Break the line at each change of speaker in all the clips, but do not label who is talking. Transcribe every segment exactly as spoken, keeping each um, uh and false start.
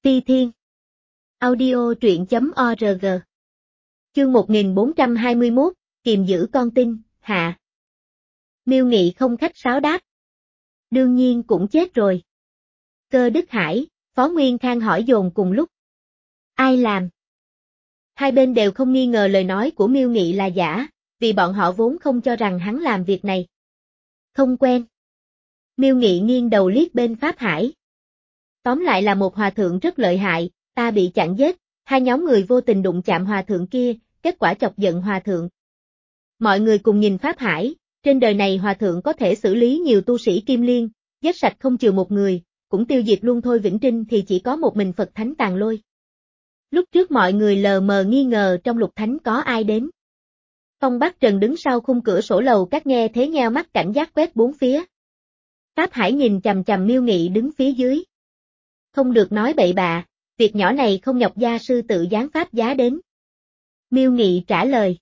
Ti Thiên. Audio truyện chấm org. Chương một nghìn bốn trăm hai mươi mốt, kiềm giữ con tin, hạ. Miêu Nghị không khách sáo đáp. Đương nhiên cũng chết rồi. Cơ Đức Hải, Phó Nguyên Khang hỏi dồn cùng lúc. Ai làm? Hai bên đều không nghi ngờ lời nói của Miêu Nghị là giả, vì bọn họ vốn không cho rằng hắn làm việc này. Không quen. Miêu Nghị nghiêng đầu liếc bên Pháp Hải. Tóm lại là một hòa thượng rất lợi hại, ta bị chặn giết, hai nhóm người vô tình đụng chạm hòa thượng kia, kết quả chọc giận hòa thượng. Mọi người cùng nhìn Pháp Hải, trên đời này hòa thượng có thể xử lý nhiều tu sĩ Kim Liên, giết sạch không chừa một người, cũng tiêu diệt luôn thôi Vĩnh Trinh thì chỉ có một mình Phật Thánh Tàn Lôi. Lúc trước mọi người lờ mờ nghi ngờ trong Lục Thánh có ai đến. Phong Bắc Trần đứng sau khung cửa sổ lầu các nghe thế nheo mắt cảnh giác quét bốn phía. Pháp Hải nhìn chằm chằm Miêu Nghị đứng phía dưới. Không được nói bậy bạ, việc nhỏ này không nhọc gia sư tự giáng pháp giá đến. Miêu Nghị trả lời.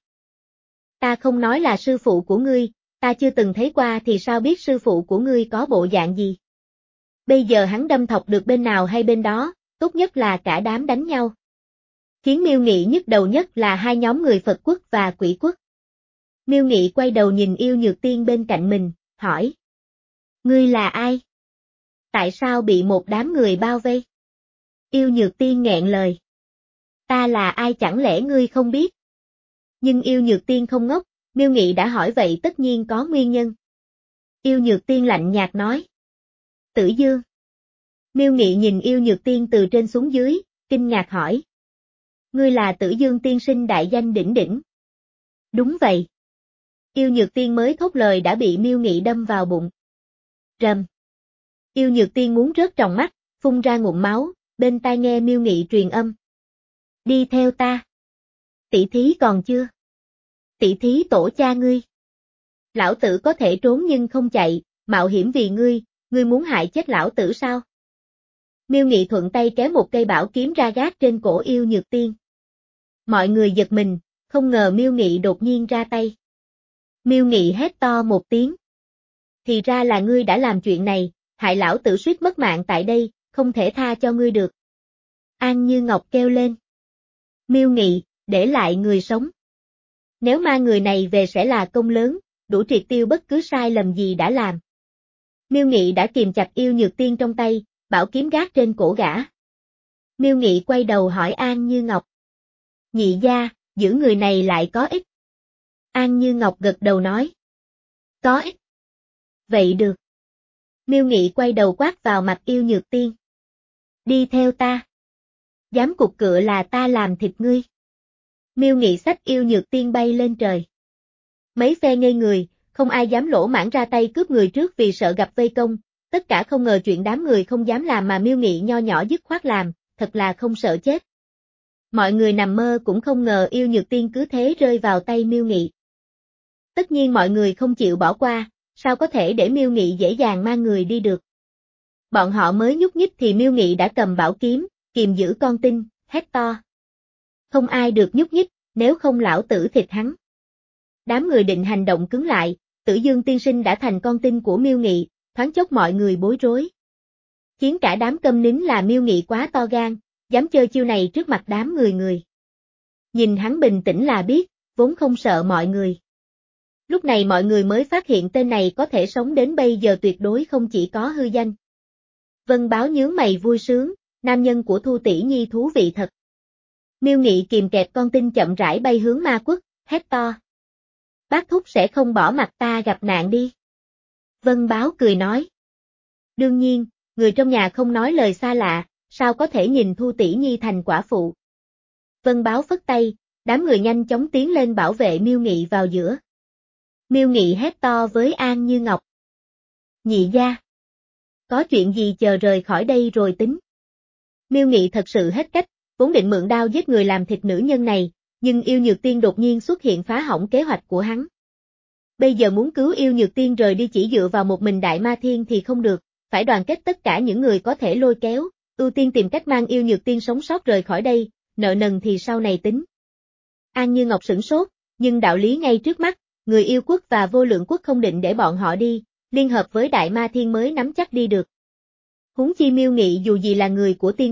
Ta không nói là sư phụ của ngươi, ta chưa từng thấy qua thì sao biết sư phụ của ngươi có bộ dạng gì. Bây giờ hắn đâm thọc được bên nào hay bên đó, tốt nhất là cả đám đánh nhau. Khiến Miêu Nghị nhức đầu nhất là hai nhóm người Phật quốc và Quỷ quốc. Miêu Nghị quay đầu nhìn Yêu Nhược Tiên bên cạnh mình, hỏi. Ngươi là ai? Tại sao bị một đám người bao vây? Yêu Nhược Tiên nghẹn lời. Ta là ai chẳng lẽ ngươi không biết? Nhưng Yêu Nhược Tiên không ngốc, Miêu Nghị đã hỏi vậy tất nhiên có nguyên nhân. Yêu Nhược Tiên lạnh nhạt nói. Tử Dương. Miêu Nghị nhìn Yêu Nhược Tiên từ trên xuống dưới, kinh ngạc hỏi. Ngươi là Tử Dương tiên sinh đại danh đỉnh đỉnh. Đúng vậy. Yêu Nhược Tiên mới thốt lời đã bị Miêu Nghị đâm vào bụng. Rầm. Yêu Nhược Tiên muốn rớt tròng mắt, phun ra ngụm máu, bên tai nghe Miêu Nghị truyền âm. Đi theo ta. Tỷ thí còn chưa? Tỷ thí tổ cha ngươi. Lão tử có thể trốn nhưng không chạy, mạo hiểm vì ngươi, ngươi muốn hại chết lão tử sao? Miêu Nghị thuận tay kéo một cây bảo kiếm ra gác trên cổ Yêu Nhược Tiên. Mọi người giật mình, không ngờ Miêu Nghị đột nhiên ra tay. Miêu Nghị hét to một tiếng. Thì ra là ngươi đã làm chuyện này, hại lão tử suýt mất mạng tại đây, không thể tha cho ngươi được. An Như Ngọc kêu lên. Miêu Nghị, để lại người sống. Nếu mang người này về sẽ là công lớn, đủ triệt tiêu bất cứ sai lầm gì đã làm. Miêu Nghị đã kìm chặt Yêu Nhược Tiên trong tay, bảo kiếm gác trên cổ gã. Miêu Nghị quay đầu hỏi An Như Ngọc. Nhị gia, giữ người này lại có ích. An Như Ngọc gật đầu nói. Có ích. Vậy được. Miêu Nghị quay đầu quát vào mặt Yêu Nhược Tiên. Đi theo ta. Dám cục cựa là ta làm thịt ngươi. Miêu Nghị xách Yêu Nhược Tiên bay lên trời. Mấy phe ngây người, không ai dám lỗ mãng ra tay cướp người trước vì sợ gặp vây công, tất cả không ngờ chuyện đám người không dám làm mà Miêu Nghị nho nhỏ dứt khoát làm, thật là không sợ chết. Mọi người nằm mơ cũng không ngờ Yêu Nhược Tiên cứ thế rơi vào tay Miêu Nghị. Tất nhiên mọi người không chịu bỏ qua, sao có thể để Miêu Nghị dễ dàng mang người đi được. Bọn họ mới nhúc nhích thì Miêu Nghị đã cầm bảo kiếm, kìm giữ con tin, hét to. Không ai được nhúc nhích, nếu không lão tử thịt hắn. Đám người định hành động cứng lại, Tử Dương tiên sinh đã thành con tin của Miêu Nghị, thoáng chốc mọi người bối rối. Khiến cả đám câm nín là Miêu Nghị quá to gan, dám chơi chiêu này trước mặt đám người người. Nhìn hắn bình tĩnh là biết, vốn không sợ mọi người. Lúc này mọi người mới phát hiện tên này có thể sống đến bây giờ tuyệt đối không chỉ có hư danh. Vân Báo nhướng mày vui sướng, nam nhân của Thu Tỷ Nhi thú vị thật. Miêu Nghị kìm kẹp con tin chậm rãi bay hướng Ma Quốc, hét to. Bác thúc sẽ không bỏ mặt ta gặp nạn đi. Vân Báo cười nói. Đương nhiên, người trong nhà không nói lời xa lạ, sao có thể nhìn Thu Tỷ Nhi thành quả phụ. Vân Báo phất tay, đám người nhanh chóng tiến lên bảo vệ Miêu Nghị vào giữa. Miêu Nghị hét to với An Như Ngọc. Nhị gia. Có chuyện gì chờ rời khỏi đây rồi tính. Miêu Nghị thật sự hết cách, vốn định mượn đao giết người làm thịt nữ nhân này, nhưng Yêu Nhược Tiên đột nhiên xuất hiện phá hỏng kế hoạch của hắn. Bây giờ muốn cứu Yêu Nhược Tiên rời đi chỉ dựa vào một mình Đại Ma Thiên thì không được, phải đoàn kết tất cả những người có thể lôi kéo, ưu tiên tìm cách mang Yêu Nhược Tiên sống sót rời khỏi đây, nợ nần thì sau này tính. An Như Ngọc sửng sốt, nhưng đạo lý ngay trước mắt, người Yêu quốc và Vô Lượng quốc không định để bọn họ đi, liên hợp với Đại Ma Thiên mới nắm chắc đi được. Huống chi Miêu Nghị dù gì là người của Tiên quốc,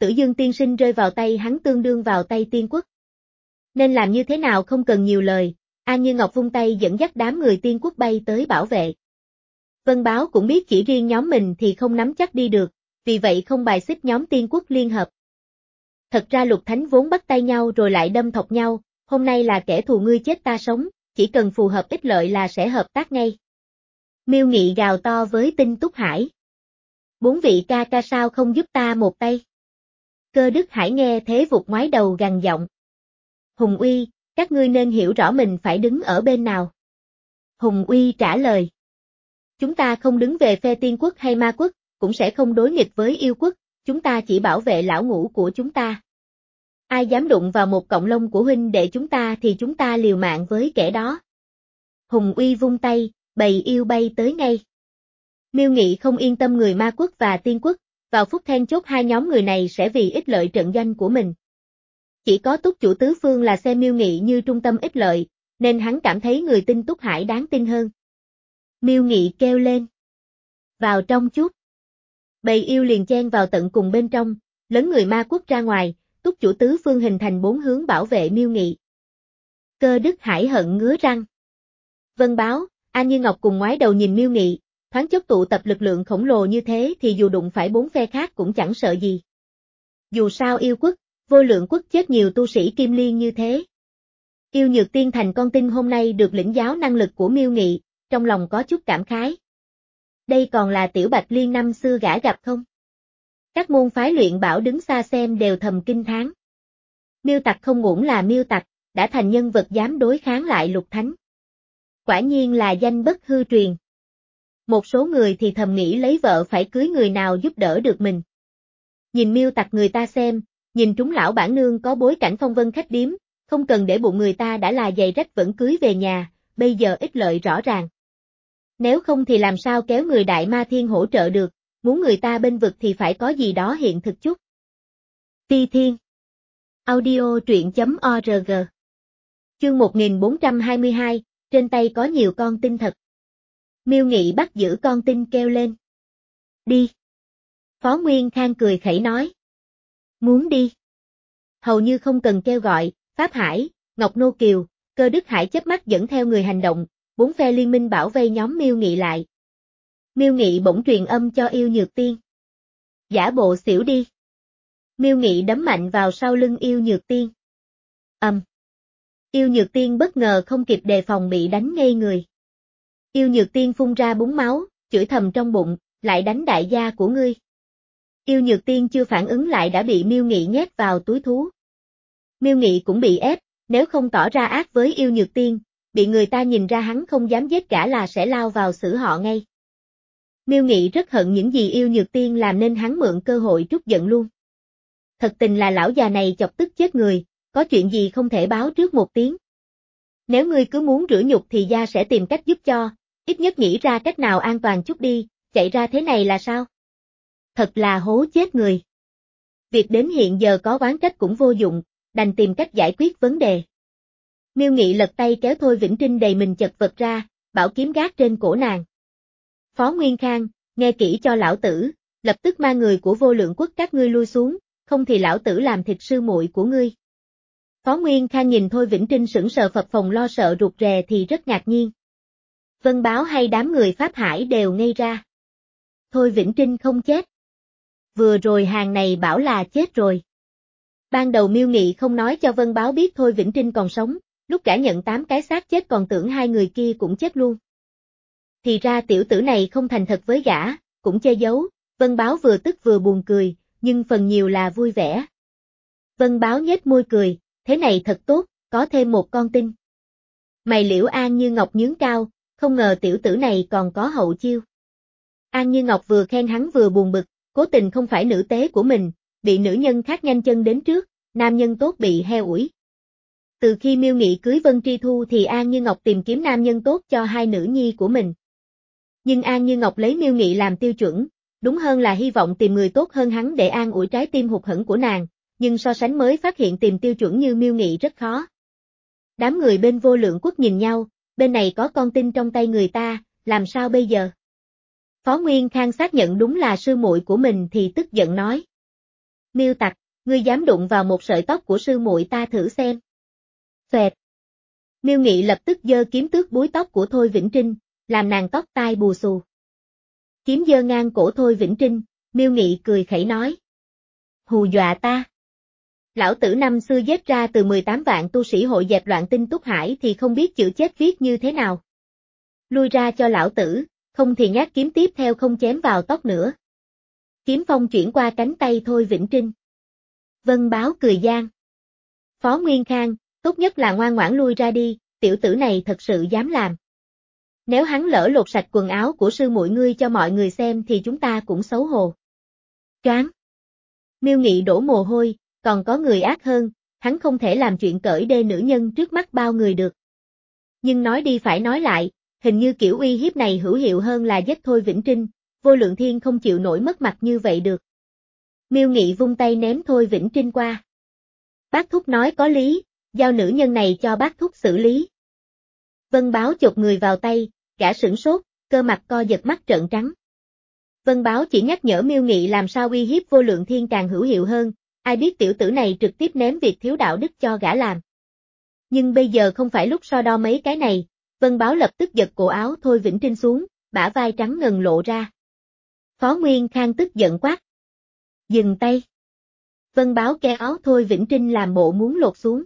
Tử Dương tiên sinh rơi vào tay hắn tương đương vào tay tiên quốc. Nên làm như thế nào không cần nhiều lời, An Như Ngọc vung tay dẫn dắt đám người tiên quốc bay tới bảo vệ. Vân Báo cũng biết chỉ riêng nhóm mình thì không nắm chắc đi được, vì vậy không bài xích nhóm tiên quốc liên hợp. Thật ra Lục Thánh vốn bắt tay nhau rồi lại đâm thọc nhau, hôm nay là kẻ thù ngươi chết ta sống, chỉ cần phù hợp ích lợi là sẽ hợp tác ngay. Miêu Nghị gào to với Tinh Túc Hải. Bốn vị ca ca sao không giúp ta một tay? Cơ Đức Hải nghe thế vụt ngoái đầu gằn giọng. Hùng Uy, các ngươi nên hiểu rõ mình phải đứng ở bên nào. Hùng Uy trả lời. Chúng ta không đứng về phe tiên quốc hay ma quốc, cũng sẽ không đối nghịch với yêu quốc, chúng ta chỉ bảo vệ lão ngũ của chúng ta. Ai dám đụng vào một cọng lông của huynh đệ chúng ta thì chúng ta liều mạng với kẻ đó. Hùng Uy vung tay, bầy yêu bay tới ngay. Miêu Nghị không yên tâm người ma quốc và tiên quốc, vào phút then chốt hai nhóm người này sẽ vì ích lợi trận doanh của mình. Chỉ có Túc chủ tứ phương là xem Miêu Nghị như trung tâm ích lợi, nên hắn cảm thấy người Tinh Túc Hải đáng tin hơn. Miêu Nghị kêu lên. Vào trong chút. Bầy yêu liền chen vào tận cùng bên trong, lớn người ma quốc ra ngoài, Túc chủ tứ phương hình thành bốn hướng bảo vệ Miêu Nghị. Cơ Đức Hải hận ngứa răng. Vân Báo, An Như Ngọc cùng ngoái đầu nhìn Miêu Nghị, thoáng chốc tụ tập lực lượng khổng lồ như thế thì dù đụng phải bốn phe khác cũng chẳng sợ gì. Dù sao yêu quốc, vô lượng quốc chết nhiều tu sĩ kim liên như thế. Yêu Nhược Tiên thành con tin hôm nay được lĩnh giáo năng lực của Miêu Nghị, trong lòng có chút cảm khái. Đây còn là Tiểu Bạch Liên năm xưa gã gặp không? Các môn phái luyện bảo đứng xa xem đều thầm kinh thán. Miêu Tặc không uổng là Miêu Tặc, đã thành nhân vật dám đối kháng lại Lục Thánh. Quả nhiên là danh bất hư truyền. Một số người thì thầm nghĩ lấy vợ phải cưới người nào giúp đỡ được mình. Nhìn Miêu Tặc người ta xem, nhìn trúng lão bản nương có bối cảnh phong vân khách điếm, không cần để bụng người ta đã là giày rách vẫn cưới về nhà, bây giờ ích lợi rõ ràng. Nếu không thì làm sao kéo người Đại Ma Thiên hỗ trợ được, muốn người ta bên vực thì phải có gì đó hiện thực chút. Ti Thiên Audio truyện chấm org Chương một nghìn bốn trăm hai mươi hai, trên tay có nhiều con tin thật. Miêu Nghị bắt giữ con tin kêu lên. Đi. Phó Nguyên Khang cười khẩy nói. Muốn đi. Hầu như không cần kêu gọi, Pháp Hải, Ngọc Nô Kiều, Cơ Đức Hải chớp mắt dẫn theo người hành động, bốn phe liên minh bảo vây nhóm Miêu Nghị lại. Miêu Nghị bỗng truyền âm cho Yêu Nhược Tiên. Giả bộ xỉu đi. Miêu Nghị đấm mạnh vào sau lưng Yêu Nhược Tiên. Ầm. Um. Yêu Nhược Tiên bất ngờ không kịp đề phòng bị đánh ngây người. Yêu Nhược Tiên phun ra búng máu, chửi thầm trong bụng, lại đánh đại gia của ngươi. Yêu Nhược Tiên chưa phản ứng lại đã bị Miêu Nghị nhét vào túi thú. Miêu Nghị cũng bị ép, nếu không tỏ ra ác với Yêu Nhược Tiên, bị người ta nhìn ra hắn không dám giết cả là sẽ lao vào xử họ ngay. Miêu Nghị rất hận những gì Yêu Nhược Tiên làm nên hắn mượn cơ hội trút giận luôn. Thật tình là lão già này chọc tức chết người, có chuyện gì không thể báo trước một tiếng. Nếu ngươi cứ muốn rửa nhục thì gia sẽ tìm cách giúp cho, ít nhất nghĩ ra cách nào an toàn chút đi, chạy ra thế này là sao? Thật là hố chết người. Việc đến hiện giờ có oán trách cũng vô dụng, đành tìm cách giải quyết vấn đề. Miêu Nghị lật tay kéo Thôi Vĩnh Trinh đầy mình chật vật ra, bảo kiếm gác trên cổ nàng. Phó Nguyên Khang, nghe kỹ cho lão tử, lập tức mang người của vô lượng quốc các ngươi lui xuống, không thì lão tử làm thịt sư muội của ngươi. Phó Nguyên Khang nhìn Thôi Vĩnh Trinh sững sờ phập phồng lo sợ rụt rè thì rất ngạc nhiên. Vân Báo hay đám người Pháp Hải đều ngây ra. Thôi Vĩnh Trinh không chết. Vừa rồi hàng này bảo là chết rồi. Ban đầu Miêu Nghị không nói cho Vân Báo biết Thôi Vĩnh Trinh còn sống, lúc gã nhận tám cái xác chết còn tưởng hai người kia cũng chết luôn. Thì ra tiểu tử này không thành thật với gã, cũng che giấu, Vân Báo vừa tức vừa buồn cười, nhưng phần nhiều là vui vẻ. Vân Báo nhếch môi cười, thế này thật tốt, có thêm một con tin. Mày Liễu An Như Ngọc nhướng cao, không ngờ tiểu tử này còn có hậu chiêu. An Như Ngọc vừa khen hắn vừa buồn bực, cố tình không phải nữ tế của mình, bị nữ nhân khác nhanh chân đến trước, nam nhân tốt bị heo ủi. Từ khi Miêu Nghị cưới Vân Tri Thu thì An Như Ngọc tìm kiếm nam nhân tốt cho hai nữ nhi của mình. Nhưng An Như Ngọc lấy Miêu Nghị làm tiêu chuẩn, đúng hơn là hy vọng tìm người tốt hơn hắn để an ủi trái tim hụt hẫng của nàng, nhưng so sánh mới phát hiện tìm tiêu chuẩn như Miêu Nghị rất khó. Đám người bên vô lượng quốc nhìn nhau, bên này có con tin trong tay người ta, làm sao bây giờ? Phó Nguyên Khang xác nhận đúng là sư muội của mình thì tức giận nói. Miêu tặc, ngươi dám đụng vào một sợi tóc của sư muội ta thử xem. Xoẹt. Miêu Nghị lập tức giơ kiếm tước búi tóc của Thôi Vĩnh Trinh, làm nàng tóc tai bù xù. Kiếm giơ ngang cổ Thôi Vĩnh Trinh, Miêu Nghị cười khẩy nói. Hù dọa ta. Lão tử năm xưa giết ra từ mười tám vạn tu sĩ hội dẹp loạn tinh Túc Hải thì không biết chữ chết viết như thế nào. Lui ra cho lão tử, không thì nhát kiếm tiếp theo không chém vào tóc nữa. Kiếm phong chuyển qua cánh tay Thôi Vĩnh Trinh. Vân Báo cười gian. Phó Nguyên Khang, tốt nhất là ngoan ngoãn lui ra đi, tiểu tử này thật sự dám làm. Nếu hắn lỡ lột sạch quần áo của sư muội ngươi cho mọi người xem thì chúng ta cũng xấu hổ. Choáng. Miêu Nghị đổ mồ hôi, còn có người ác hơn, hắn không thể làm chuyện cởi đê nữ nhân trước mắt bao người được. Nhưng nói đi phải nói lại, hình như kiểu uy hiếp này hữu hiệu hơn là giết Thôi Vĩnh Trinh, Vô Lượng Thiên không chịu nổi mất mặt như vậy được. Miêu Nghị vung tay ném Thôi Vĩnh Trinh qua. Bác Thúc nói có lý, giao nữ nhân này cho bác Thúc xử lý. Vân Báo chộp người vào tay, gã sửng sốt, cơ mặt co giật mắt trợn trắng. Vân Báo chỉ nhắc nhở Miêu Nghị làm sao uy hiếp Vô Lượng Thiên càng hữu hiệu hơn, ai biết tiểu tử này trực tiếp ném việc thiếu đạo đức cho gã làm. Nhưng bây giờ không phải lúc so đo mấy cái này, Vân Báo lập tức giật cổ áo Thôi Vĩnh Trinh xuống, bả vai trắng ngần lộ ra. Phó Nguyên Khang tức giận quát. Dừng tay. Vân Báo kéo áo Thôi Vĩnh Trinh làm bộ muốn lột xuống.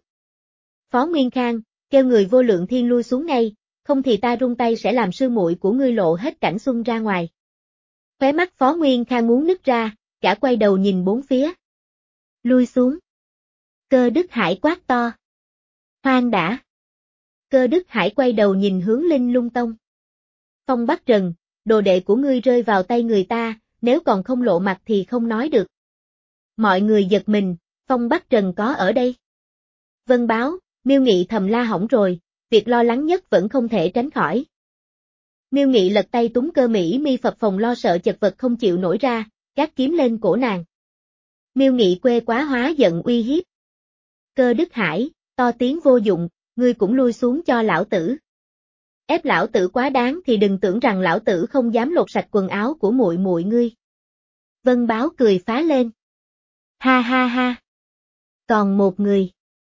Phó Nguyên Khang, kêu người Vô Lượng Thiên lui xuống ngay, không thì ta rung tay sẽ làm sư muội của ngươi lộ hết cảnh xuân ra ngoài. Khóe mắt Phó Nguyên Khang muốn nứt ra, cả quay đầu nhìn bốn phía. Lui xuống. Cơ Đức Hải quát to. Hoang đã. Cơ Đức Hải quay đầu nhìn hướng Linh Lung Tông. Phong Bắc Trần, đồ đệ của ngươi rơi vào tay người ta, nếu còn không lộ mặt thì không nói được. Mọi người giật mình, Phong Bắc Trần có ở đây. Vân Báo, Miêu Nghị thầm la hỏng rồi, việc lo lắng nhất vẫn không thể tránh khỏi. Miêu Nghị lật tay túng Cơ Mỹ Mi phập phồng lo sợ chật vật không chịu nổi ra, gác kiếm lên cổ nàng. Miêu Nghị quê quá hóa giận uy hiếp. Cơ Đức Hải, to tiếng vô dụng, ngươi cũng lui xuống cho lão tử. Ép lão tử quá đáng thì đừng tưởng rằng lão tử không dám lột sạch quần áo của muội muội ngươi. Vân Báo cười phá lên. Ha ha ha. Còn một người.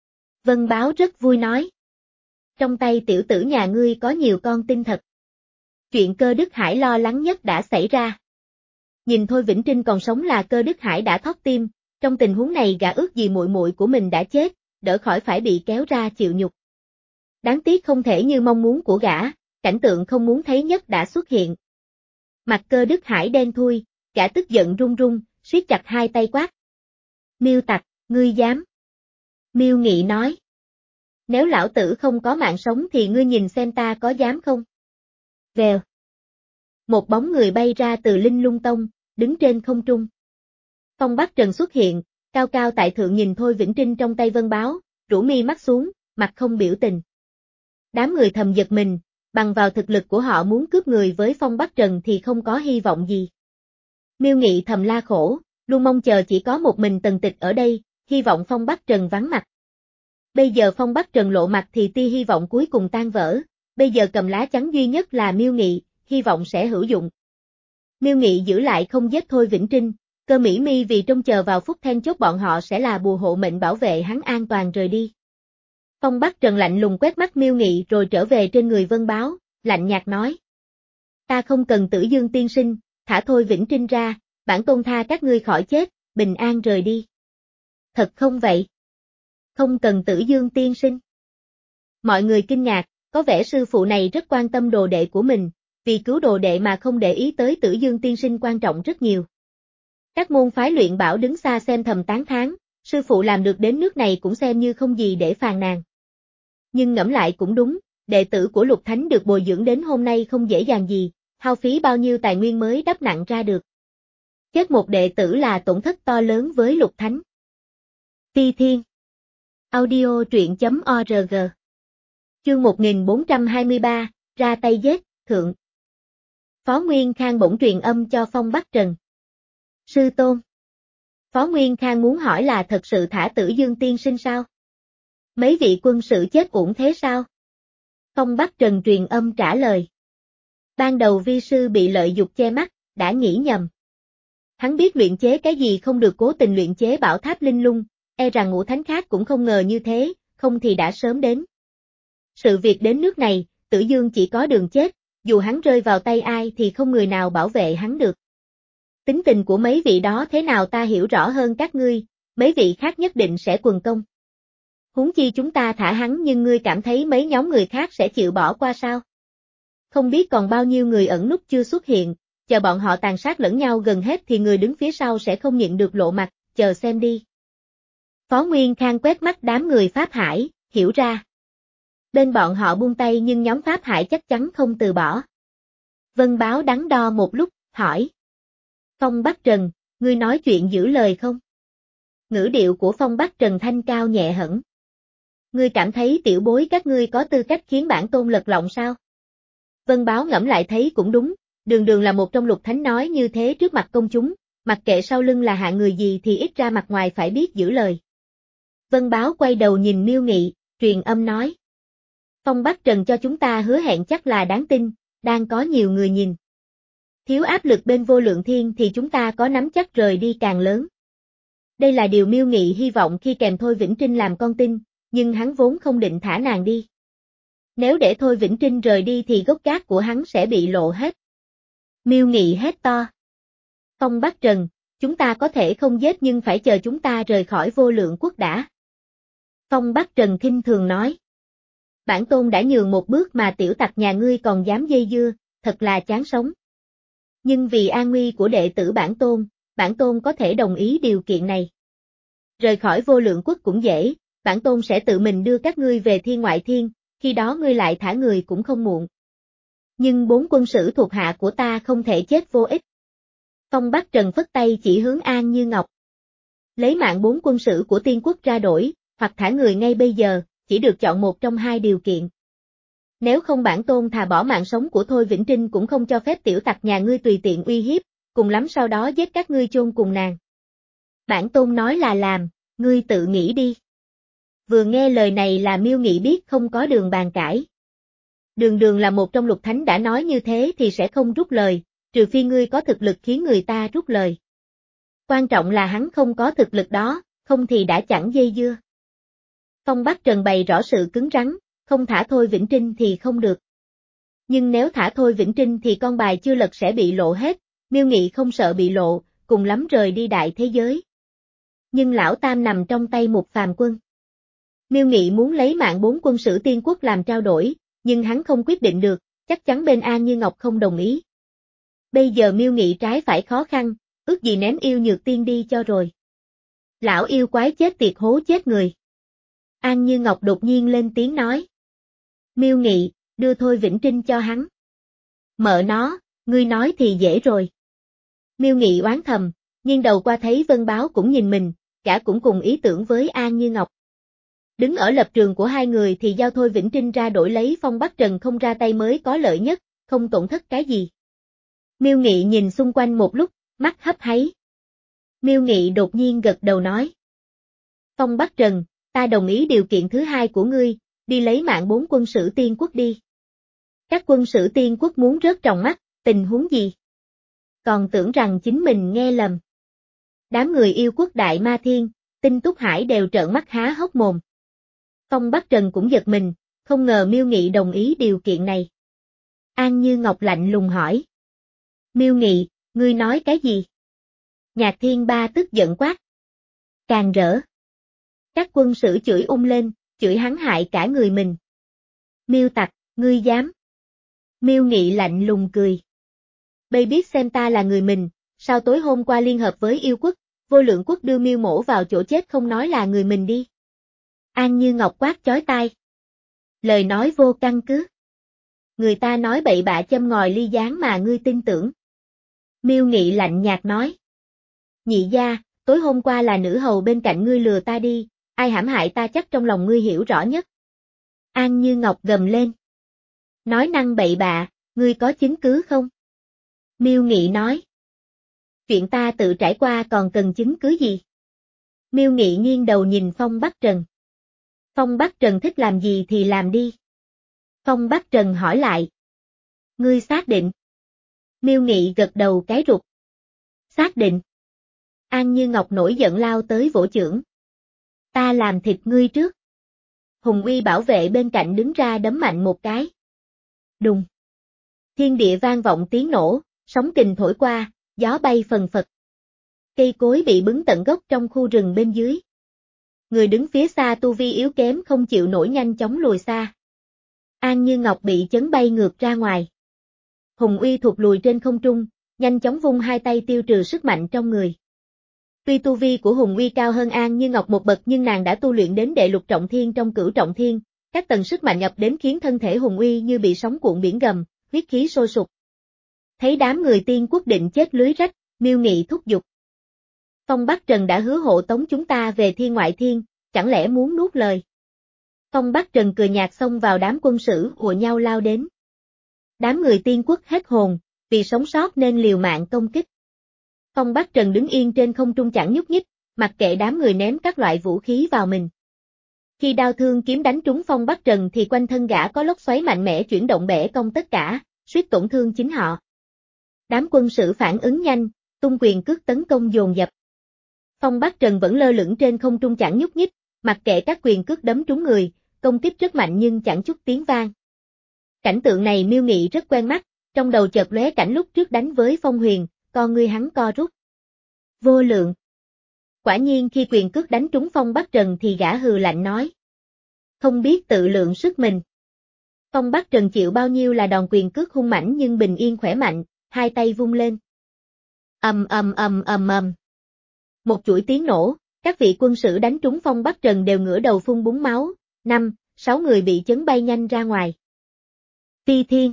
Vân Báo rất vui nói. Trong tay tiểu tử nhà ngươi có nhiều con tin thật. Chuyện Cơ Đức Hải lo lắng nhất đã xảy ra. Nhìn Thôi Vĩnh Trinh còn sống là Cơ Đức Hải đã thót tim, trong tình huống này gã ước gì muội muội của mình đã chết, đỡ khỏi phải bị kéo ra chịu nhục. Đáng tiếc không thể như mong muốn của gã, cảnh tượng không muốn thấy nhất đã xuất hiện. Mặt Cơ Đức Hải đen thui, gã tức giận run run, siết chặt hai tay quát. Miêu tặc, ngươi dám. Miêu Nghị nói. Nếu lão tử không có mạng sống thì ngươi nhìn xem ta có dám không? Vèo. Một bóng người bay ra từ Linh Lung Tông, đứng trên không trung. Phong Bắc Trần xuất hiện, cao cao tại thượng nhìn Thôi Vĩnh Trinh trong tay Vân Báo, rũ mi mắt xuống, mặt không biểu tình. Đám người thầm giật mình, bằng vào thực lực của họ muốn cướp người với Phong Bắc Trần thì không có hy vọng gì. Miêu Nghị thầm la khổ, luôn mong chờ chỉ có một mình Tần Tịch ở đây, hy vọng Phong Bắc Trần vắng mặt. Bây giờ Phong Bắc Trần lộ mặt thì tia hy vọng cuối cùng tan vỡ, bây giờ cầm lá chắn duy nhất là Miêu Nghị, hy vọng sẽ hữu dụng. Miêu Nghị giữ lại không giết Thôi Vĩnh Trinh, Cơ Mỹ Mi vì trông chờ vào phút then chốt bọn họ sẽ là bùa hộ mệnh bảo vệ hắn an toàn rời đi. Phong Bắc Trần lạnh lùng quét mắt Miêu Nghị rồi trở về trên người Vân Báo, lạnh nhạt nói. Ta không cần Tử Dương tiên sinh, thả Thôi Vĩnh Trinh ra, bản tôn tha các ngươi khỏi chết, bình an rời đi. Thật không vậy? Không cần Tử Dương tiên sinh. Mọi người kinh ngạc, có vẻ sư phụ này rất quan tâm đồ đệ của mình, vì cứu đồ đệ mà không để ý tới Tử Dương tiên sinh quan trọng rất nhiều. Các môn phái luyện bảo đứng xa xem thầm tán thán, sư phụ làm được đến nước này cũng xem như không gì để phàn nàn. Nhưng ngẫm lại cũng đúng, đệ tử của Lục Thánh được bồi dưỡng đến hôm nay không dễ dàng gì, hao phí bao nhiêu tài nguyên mới đắp nặng ra được. Chết một đệ tử là tổn thất to lớn với Lục Thánh. Phi Thiên Audio truyện chấm org Chương một nghìn bốn trăm hai mươi ba, ra tay giết, thượng. Phó Nguyên Khang bỗng truyền âm cho Phong Bắc Trần. Sư tôn. Phó Nguyên Khang muốn hỏi là thật sự thả Tử Dương tiên sinh sao? Mấy vị quân sự chết uổng thế sao? Phong Bắc Trần truyền âm trả lời. Ban đầu vi sư bị lợi dục che mắt, đã nghĩ nhầm. Hắn biết luyện chế cái gì không được cố tình luyện chế bảo tháp linh lung, e rằng ngũ thánh khác cũng không ngờ như thế, không thì đã sớm đến. Sự việc đến nước này, Tử Dương chỉ có đường chết, dù hắn rơi vào tay ai thì không người nào bảo vệ hắn được. Tính tình của mấy vị đó thế nào ta hiểu rõ hơn các ngươi, mấy vị khác nhất định sẽ quần công. Huống chi chúng ta thả hắn nhưng ngươi cảm thấy mấy nhóm người khác sẽ chịu bỏ qua sao? Không biết còn bao nhiêu người ẩn núp chưa xuất hiện, chờ bọn họ tàn sát lẫn nhau gần hết thì người đứng phía sau sẽ không nhịn được lộ mặt, chờ xem đi. Phó Nguyên Khang quét mắt đám người Pháp Hải, hiểu ra. Bên bọn họ buông tay nhưng nhóm Pháp Hải chắc chắn không từ bỏ. Vân Báo đắn đo một lúc, hỏi. Phong Bắc Trần, ngươi nói chuyện giữ lời không? Ngữ điệu của Phong Bắc Trần thanh cao nhẹ hẳn. Ngươi cảm thấy tiểu bối các ngươi có tư cách khiến bản tôn lật lọng sao? Vân Báo ngẫm lại thấy cũng đúng, đường đường là một trong lục thánh nói như thế trước mặt công chúng, mặc kệ sau lưng là hạ người gì thì ít ra mặt ngoài phải biết giữ lời. Vân Báo quay đầu nhìn Miêu Nghị, truyền âm nói. Phong Bắc Trần cho chúng ta hứa hẹn chắc là đáng tin, đang có nhiều người nhìn. Thiếu áp lực bên Vô Lượng Thiên thì chúng ta có nắm chắc rời đi càng lớn. Đây là điều Miêu Nghị hy vọng khi kèm Thôi Vĩnh Trinh làm con tin, nhưng hắn vốn không định thả nàng đi. Nếu để Thôi Vĩnh Trinh rời đi thì gốc gác của hắn sẽ bị lộ hết. Miêu Nghị hét to. Phong Bắc Trần, chúng ta có thể không giết nhưng phải chờ chúng ta rời khỏi Vô Lượng Quốc đã. Phong Bắc Trần khinh thường nói. Bản tôn đã nhường một bước mà tiểu tặc nhà ngươi còn dám dây dưa, thật là chán sống. Nhưng vì an nguy của đệ tử bản tôn, bản tôn có thể đồng ý điều kiện này. Rời khỏi Vô Lượng Quốc cũng dễ, bản tôn sẽ tự mình đưa các ngươi về Thiên Ngoại Thiên, khi đó ngươi lại thả người cũng không muộn. Nhưng bốn quân sử thuộc hạ của ta không thể chết vô ích. Phong Bắc Trần phất tay chỉ hướng An Như Ngọc. Lấy mạng bốn quân sử của tiên quốc ra đổi, hoặc thả người ngay bây giờ, chỉ được chọn một trong hai điều kiện. Nếu không bản tôn thà bỏ mạng sống của Thôi Vĩnh Trinh cũng không cho phép tiểu tặc nhà ngươi tùy tiện uy hiếp, cùng lắm sau đó giết các ngươi chôn cùng nàng. Bản tôn nói là làm, ngươi tự nghĩ đi. Vừa nghe lời này là Miêu Nghị biết không có đường bàn cãi. Đường đường là một trong lục thánh đã nói như thế thì sẽ không rút lời, trừ phi ngươi có thực lực khiến người ta rút lời. Quan trọng là hắn không có thực lực đó, không thì đã chẳng dây dưa. Phong Bắc Trần bày rõ sự cứng rắn, không thả Thôi Vĩnh Trinh thì không được. Nhưng nếu thả Thôi Vĩnh Trinh thì con bài chưa lật sẽ bị lộ hết, Miêu Nghị không sợ bị lộ, cùng lắm rời đi đại thế giới. Nhưng lão tam nằm trong tay một phàm quân. Miêu Nghị muốn lấy mạng bốn quân sử tiên quốc làm trao đổi, nhưng hắn không quyết định được, chắc chắn bên An Như Ngọc không đồng ý. Bây giờ Miêu Nghị trái phải khó khăn, ước gì ném yêu nhược tiên đi cho rồi. Lão yêu quái chết tiệt hố chết người. An Như Ngọc đột nhiên lên tiếng nói. Miêu Nghị, đưa Thôi Vĩnh Trinh cho hắn. Mợ nó, ngươi nói thì dễ rồi. Miêu Nghị oán thầm, nhưng đầu qua thấy Vân Báo cũng nhìn mình, cả cũng cùng ý tưởng với An Như Ngọc. Đứng ở lập trường của hai người thì giao Thôi Vĩnh Trinh ra đổi lấy Phong Bắc Trần không ra tay mới có lợi nhất, không tổn thất cái gì. Miêu Nghị nhìn xung quanh một lúc, mắt hấp háy. Miêu Nghị đột nhiên gật đầu nói. Phong Bắc Trần, ta đồng ý điều kiện thứ hai của ngươi, đi lấy mạng bốn quân sử tiên quốc đi. Các quân sử tiên quốc muốn rớt trong mắt, tình huống gì? Còn tưởng rằng chính mình nghe lầm. Đám người yêu quốc đại ma thiên, Tinh Túc Hải đều trợn mắt há hốc mồm. Phong Bắc Trần cũng giật mình, không ngờ Miêu Nghị đồng ý điều kiện này. An Như Ngọc lạnh lùng hỏi. Miêu Nghị, ngươi nói cái gì? Nhạc Thiên Ba tức giận quát. Càng rỡ. Các quân sử chửi ung lên, chửi hắn hại cả người mình. Miêu tặc, ngươi dám. Miêu Nghị lạnh lùng cười. Bây biết xem ta là người mình, sao tối hôm qua liên hợp với yêu quốc, Vô Lượng Quốc đưa Miêu Mổ vào chỗ chết không nói là người mình đi. An Như Ngọc quát chói tai. Lời nói vô căn cứ. Người ta nói bậy bạ châm ngòi ly gián mà ngươi tin tưởng. Miêu Nghị lạnh nhạt nói. Nhị gia, tối hôm qua là nữ hầu bên cạnh ngươi lừa ta đi, ai hãm hại ta chắc trong lòng ngươi hiểu rõ nhất. An Như Ngọc gầm lên. Nói năng bậy bạ, ngươi có chứng cứ không? Miêu Nghị nói. Chuyện ta tự trải qua còn cần chứng cứ gì? Miêu Nghị nghiêng đầu nhìn Phong Bắc Trần. Phong Bắc Trần thích làm gì thì làm đi. Phong Bắc Trần hỏi lại. Ngươi xác định? Miêu Nghị gật đầu cái rụt. Xác định. An Như Ngọc nổi giận lao tới vỗ chưởng. Ta làm thịt ngươi trước. Hùng Uy bảo vệ bên cạnh đứng ra đấm mạnh một cái. Đùng. Thiên địa vang vọng tiếng nổ, sóng kình thổi qua, gió bay phần phật. Cây cối bị bứng tận gốc trong khu rừng bên dưới. Người đứng phía xa tu vi yếu kém không chịu nổi nhanh chóng lùi xa. An Như Ngọc bị chấn bay ngược ra ngoài. Hùng Uy thụt lùi trên không trung, nhanh chóng vung hai tay tiêu trừ sức mạnh trong người. Tuy tu vi của Hùng Uy cao hơn An Như Ngọc một bậc nhưng nàng đã tu luyện đến đệ lục trọng thiên trong cửu trọng thiên, các tầng sức mạnh ập đến khiến thân thể Hùng Uy như bị sóng cuộn biển gầm, huyết khí sôi sục. Thấy đám người Tiên Quốc định chết lưới rách, Miêu Nghị thúc giục. Phong Bắc Trần đã hứa hộ tống chúng ta về thiên ngoại thiên, chẳng lẽ muốn nuốt lời. Phong Bắc Trần cười nhạt xông vào đám quân sử hùa nhau lao đến. Đám người Tiên Quốc hết hồn, vì sống sót nên liều mạng công kích. Phong Bắc Trần đứng yên trên không trung chẳng nhúc nhích, mặc kệ đám người ném các loại vũ khí vào mình. Khi đao thương kiếm đánh trúng Phong Bắc Trần thì quanh thân gã có lốc xoáy mạnh mẽ chuyển động bẻ cong tất cả, suýt tổn thương chính họ. Đám quân sử phản ứng nhanh, tung quyền cước tấn công dồn dập. Phong Bắc Trần vẫn lơ lửng trên không trung chẳng nhúc nhích, mặc kệ các quyền cước đấm trúng người, công kích rất mạnh nhưng chẳng chút tiếng vang. Cảnh tượng này Miêu Nghị rất quen mắt, trong đầu chợt lóe cảnh lúc trước đánh với Phong Huyền, con ngươi hắn co rút. Vô lượng. Quả nhiên khi quyền cước đánh trúng Phong Bắc Trần thì gã hừ lạnh nói. Không biết tự lượng sức mình. Phong Bắc Trần chịu bao nhiêu là đòn quyền cước hung mãnh nhưng bình yên khỏe mạnh, hai tay vung lên. Ầm ầm ầm ầm ầm. Một chuỗi tiếng nổ, các vị quân sử đánh trúng Phong Bắc Trần đều ngửa đầu phun búng máu, năm, sáu người bị chấn bay nhanh ra ngoài. Ti Thiên.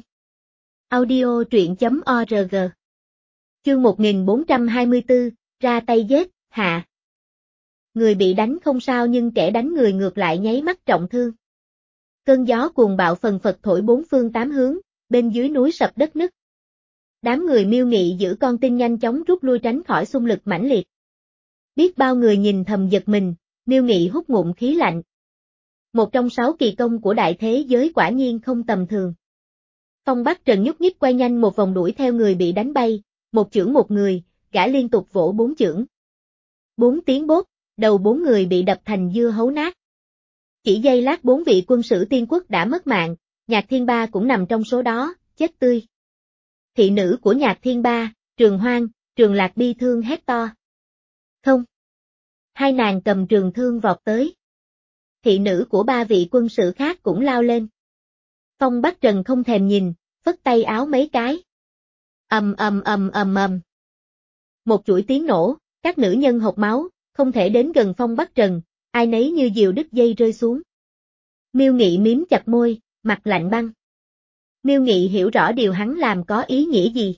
Audio truyện chấm org. Chương một nghìn bốn trăm hai mươi tư, ra tay giết, hạ. Người bị đánh không sao nhưng kẻ đánh người ngược lại nháy mắt trọng thương. Cơn gió cuồng bạo phần phật thổi bốn phương tám hướng, bên dưới núi sập đất nứt. Đám người Miêu Nghị giữ con tin nhanh chóng rút lui tránh khỏi xung lực mãnh liệt. Biết bao người nhìn thầm giật mình, Miêu Nghị hút ngụm khí lạnh. Một trong sáu kỳ công của đại thế giới quả nhiên không tầm thường. Phong Bắc Trần nhúc nhích quay nhanh một vòng đuổi theo người bị đánh bay, một chưởng một người, gã liên tục vỗ bốn chưởng. Bốn tiếng bốp, đầu bốn người bị đập thành dưa hấu nát. Chỉ giây lát bốn vị quân sử Tiên Quốc đã mất mạng, Nhạc Thiên Ba cũng nằm trong số đó, chết tươi. Thị nữ của Nhạc Thiên Ba, Trường Hoang, Trường Lạc bi thương hét to. Không. Hai nàng cầm trường thương vọt tới. Thị nữ của ba vị quân sử khác cũng lao lên. Phong Bắc Trần không thèm nhìn, phất tay áo mấy cái. Ầm ầm ầm ầm ầm. Một chuỗi tiếng nổ, các nữ nhân hộc máu, không thể đến gần Phong Bắc Trần, ai nấy như diều đứt dây rơi xuống. Miêu Nghị mím chặt môi, mặt lạnh băng. Miêu Nghị hiểu rõ điều hắn làm có ý nghĩa gì.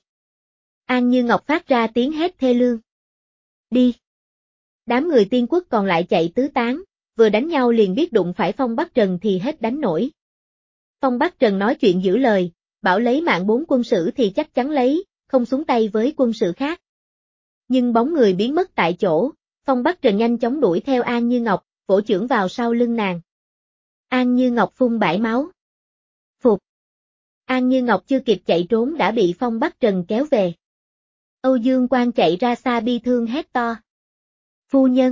An Như Ngọc phát ra tiếng hét thê lương. Đi. Đám người Tiên Quốc còn lại chạy tứ tán, vừa đánh nhau liền biết đụng phải Phong Bắc Trần thì hết đánh nổi. Phong Bắc Trần nói chuyện giữ lời, bảo lấy mạng bốn quân sử thì chắc chắn lấy, không xuống tay với quân sử khác. Nhưng bóng người biến mất tại chỗ, Phong Bắc Trần nhanh chóng đuổi theo An Như Ngọc, vỗ chưởng vào sau lưng nàng. An Như Ngọc phun bãi máu. Phục. An Như Ngọc chưa kịp chạy trốn đã bị Phong Bắc Trần kéo về. Âu Dương Quang chạy ra xa bi thương hét to. Phu nhân.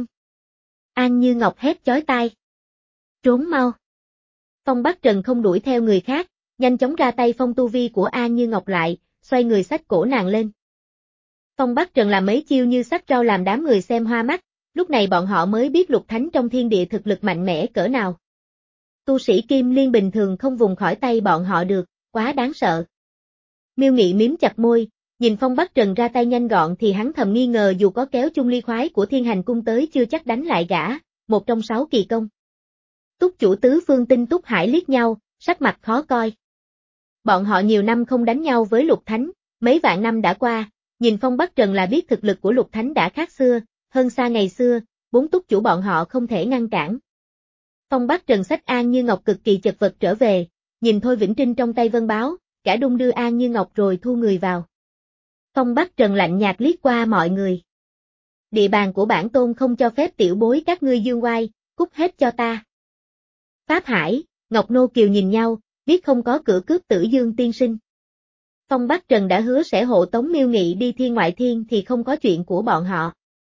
An Như Ngọc hét chói tai. Trốn mau. Phong Bắc Trần không đuổi theo người khác, nhanh chóng ra tay phong tu vi của An Như Ngọc lại, xoay người xách cổ nàng lên. Phong Bắc Trần làm mấy chiêu như xách rau làm đám người xem hoa mắt, lúc này bọn họ mới biết Lục Thánh trong thiên địa thực lực mạnh mẽ cỡ nào. Tu sĩ Kim Liên bình thường không vùng khỏi tay bọn họ được, quá đáng sợ. Miêu Nghị mím chặt môi, nhìn Phong Bắc Trần ra tay nhanh gọn thì hắn thầm nghi ngờ dù có kéo chung ly khoái của Thiên Hành Cung tới chưa chắc đánh lại gã, một trong sáu kỳ công. Túc chủ tứ phương Tinh Túc Hải liếc nhau, sắc mặt khó coi. Bọn họ nhiều năm không đánh nhau với Lục Thánh, mấy vạn năm đã qua, nhìn Phong Bắc Trần là biết thực lực của Lục Thánh đã khác xưa, hơn xa ngày xưa, bốn túc chủ bọn họ không thể ngăn cản. Phong Bắc Trần xách An Như Ngọc cực kỳ chật vật trở về, nhìn Thôi Vĩnh Trinh trong tay vân báo, cả đung đưa An Như Ngọc rồi thu người vào. Phong Bắc Trần lạnh nhạt liếc qua mọi người. Địa bàn của bản tôn không cho phép tiểu bối các ngươi dương oai, cút hết cho ta. Pháp Hải, Ngọc Nô Kiều nhìn nhau, biết không có cửa cướp Tử Dương tiên sinh. Phong Bắc Trần đã hứa sẽ hộ tống Miêu Nghị đi thiên ngoại thiên thì không có chuyện của bọn họ.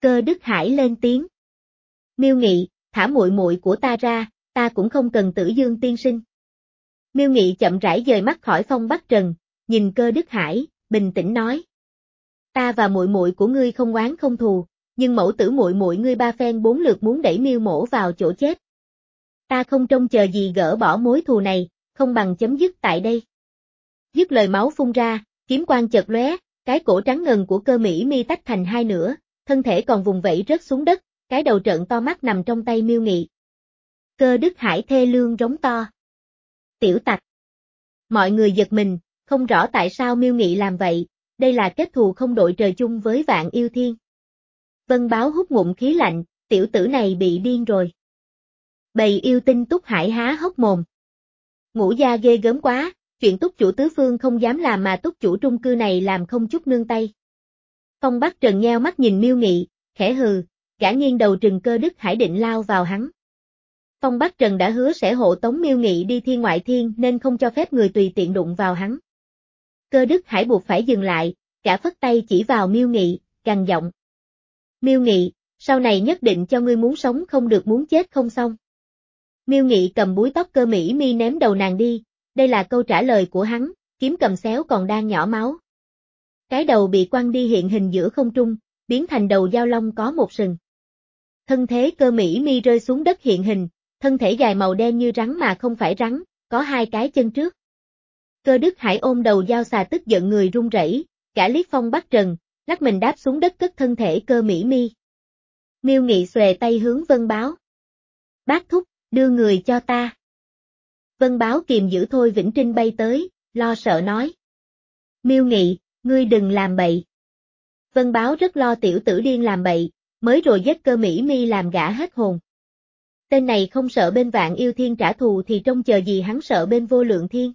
Cơ Đức Hải lên tiếng. Miêu Nghị, thả muội muội của ta ra, ta cũng không cần Tử Dương tiên sinh. Miêu Nghị chậm rãi dời mắt khỏi Phong Bắc Trần, nhìn Cơ Đức Hải, bình tĩnh nói. Ta và muội muội của ngươi không oán không thù, nhưng mẫu tử muội muội ngươi ba phen bốn lượt muốn đẩy Miêu mỗ vào chỗ chết. Ta không trông chờ gì gỡ bỏ mối thù này, không bằng chấm dứt tại đây. Dứt lời máu phun ra, kiếm quang chợt lóe, cái cổ trắng ngần của Cơ Mỹ Mi tách thành hai nửa, thân thể còn vùng vẫy rớt xuống đất, cái đầu trợn to mắt nằm trong tay Miêu Nghị. Cơ Đức Hải thê lương rống to. Tiểu tặc. Mọi người giật mình, không rõ tại sao Miêu Nghị làm vậy, đây là kết thù không đội trời chung với Vạn Yêu Thiên. Vân Báo hút ngụm khí lạnh, tiểu tử này bị điên rồi. Bầy yêu tinh Túc Hải há hốc mồm. Ngũ gia ghê gớm quá, chuyện Túc chủ tứ phương không dám làm mà Túc chủ trung cư này làm không chút nương tay. Phong Bắc Trần nheo mắt nhìn Miêu Nghị, khẽ hừ, gã nghiêng đầu trừng Cơ Đức Hải định lao vào hắn. Phong Bắc Trần đã hứa sẽ hộ tống Miêu Nghị đi thiên ngoại thiên nên không cho phép người tùy tiện đụng vào hắn. Cơ Đức Hải buộc phải dừng lại, gã phất tay chỉ vào Miêu Nghị, gằn giọng. Miêu Nghị, sau này nhất định cho ngươi muốn sống không được muốn chết không xong. Miêu Nghị cầm búi tóc Cơ Mỹ Mi ném đầu nàng đi, đây là câu trả lời của hắn, kiếm cầm xéo còn đang nhỏ máu. Cái đầu bị quăng đi hiện hình giữa không trung, biến thành đầu dao long có một sừng. Thân thế Cơ Mỹ Mi rơi xuống đất hiện hình, thân thể dài màu đen như rắn mà không phải rắn, có hai cái chân trước. Cơ Đức Hải ôm đầu dao xà tức giận người run rẩy, cả liếc Phong Bắc Trần, lắc mình đáp xuống đất cất thân thể Cơ Mỹ Mi. Miêu Nghị xuề tay hướng Vân Báo. Bác thúc, đưa người cho ta. Vân Báo kìm giữ Thôi Vĩnh Trinh bay tới, lo sợ nói. Miêu Nghị, ngươi đừng làm bậy. Vân Báo rất lo tiểu tử điên làm bậy, mới rồi giết Cơ Mỹ Mi làm gã hết hồn. Tên này không sợ bên Vạn Yêu Thiên trả thù thì trông chờ gì hắn sợ bên Vô Lượng Thiên.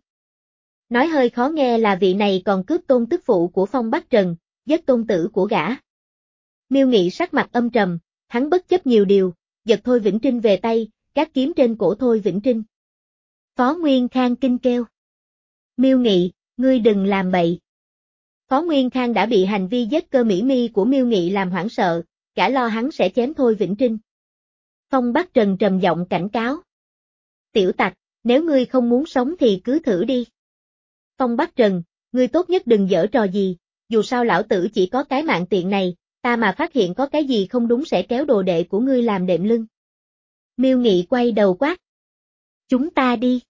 Nói hơi khó nghe là vị này còn cướp tôn tức phụ của Phong Bắc Trần, giết tôn tử của gã. Miêu Nghị sắc mặt âm trầm, hắn bất chấp nhiều điều, giật Thôi Vĩnh Trinh về tay, gác kiếm trên cổ Thôi Vĩnh Trinh. Phó Nguyên Khang kinh kêu. Miêu Nghị, ngươi đừng làm bậy. Phó Nguyên Khang đã bị hành vi giết Cơ Mỹ Mi của Miêu Nghị làm hoảng sợ, gã lo hắn sẽ chém Thôi Vĩnh Trinh. Phong Bắc Trần trầm giọng cảnh cáo. Tiểu tặc, nếu ngươi không muốn sống thì cứ thử đi. Phong Bắc Trần, ngươi tốt nhất đừng giở trò gì, dù sao lão tử chỉ có cái mạng tiện này, ta mà phát hiện có cái gì không đúng sẽ kéo đồ đệ của ngươi làm đệm lưng. Miêu Nghị quay đầu quát. Chúng ta đi.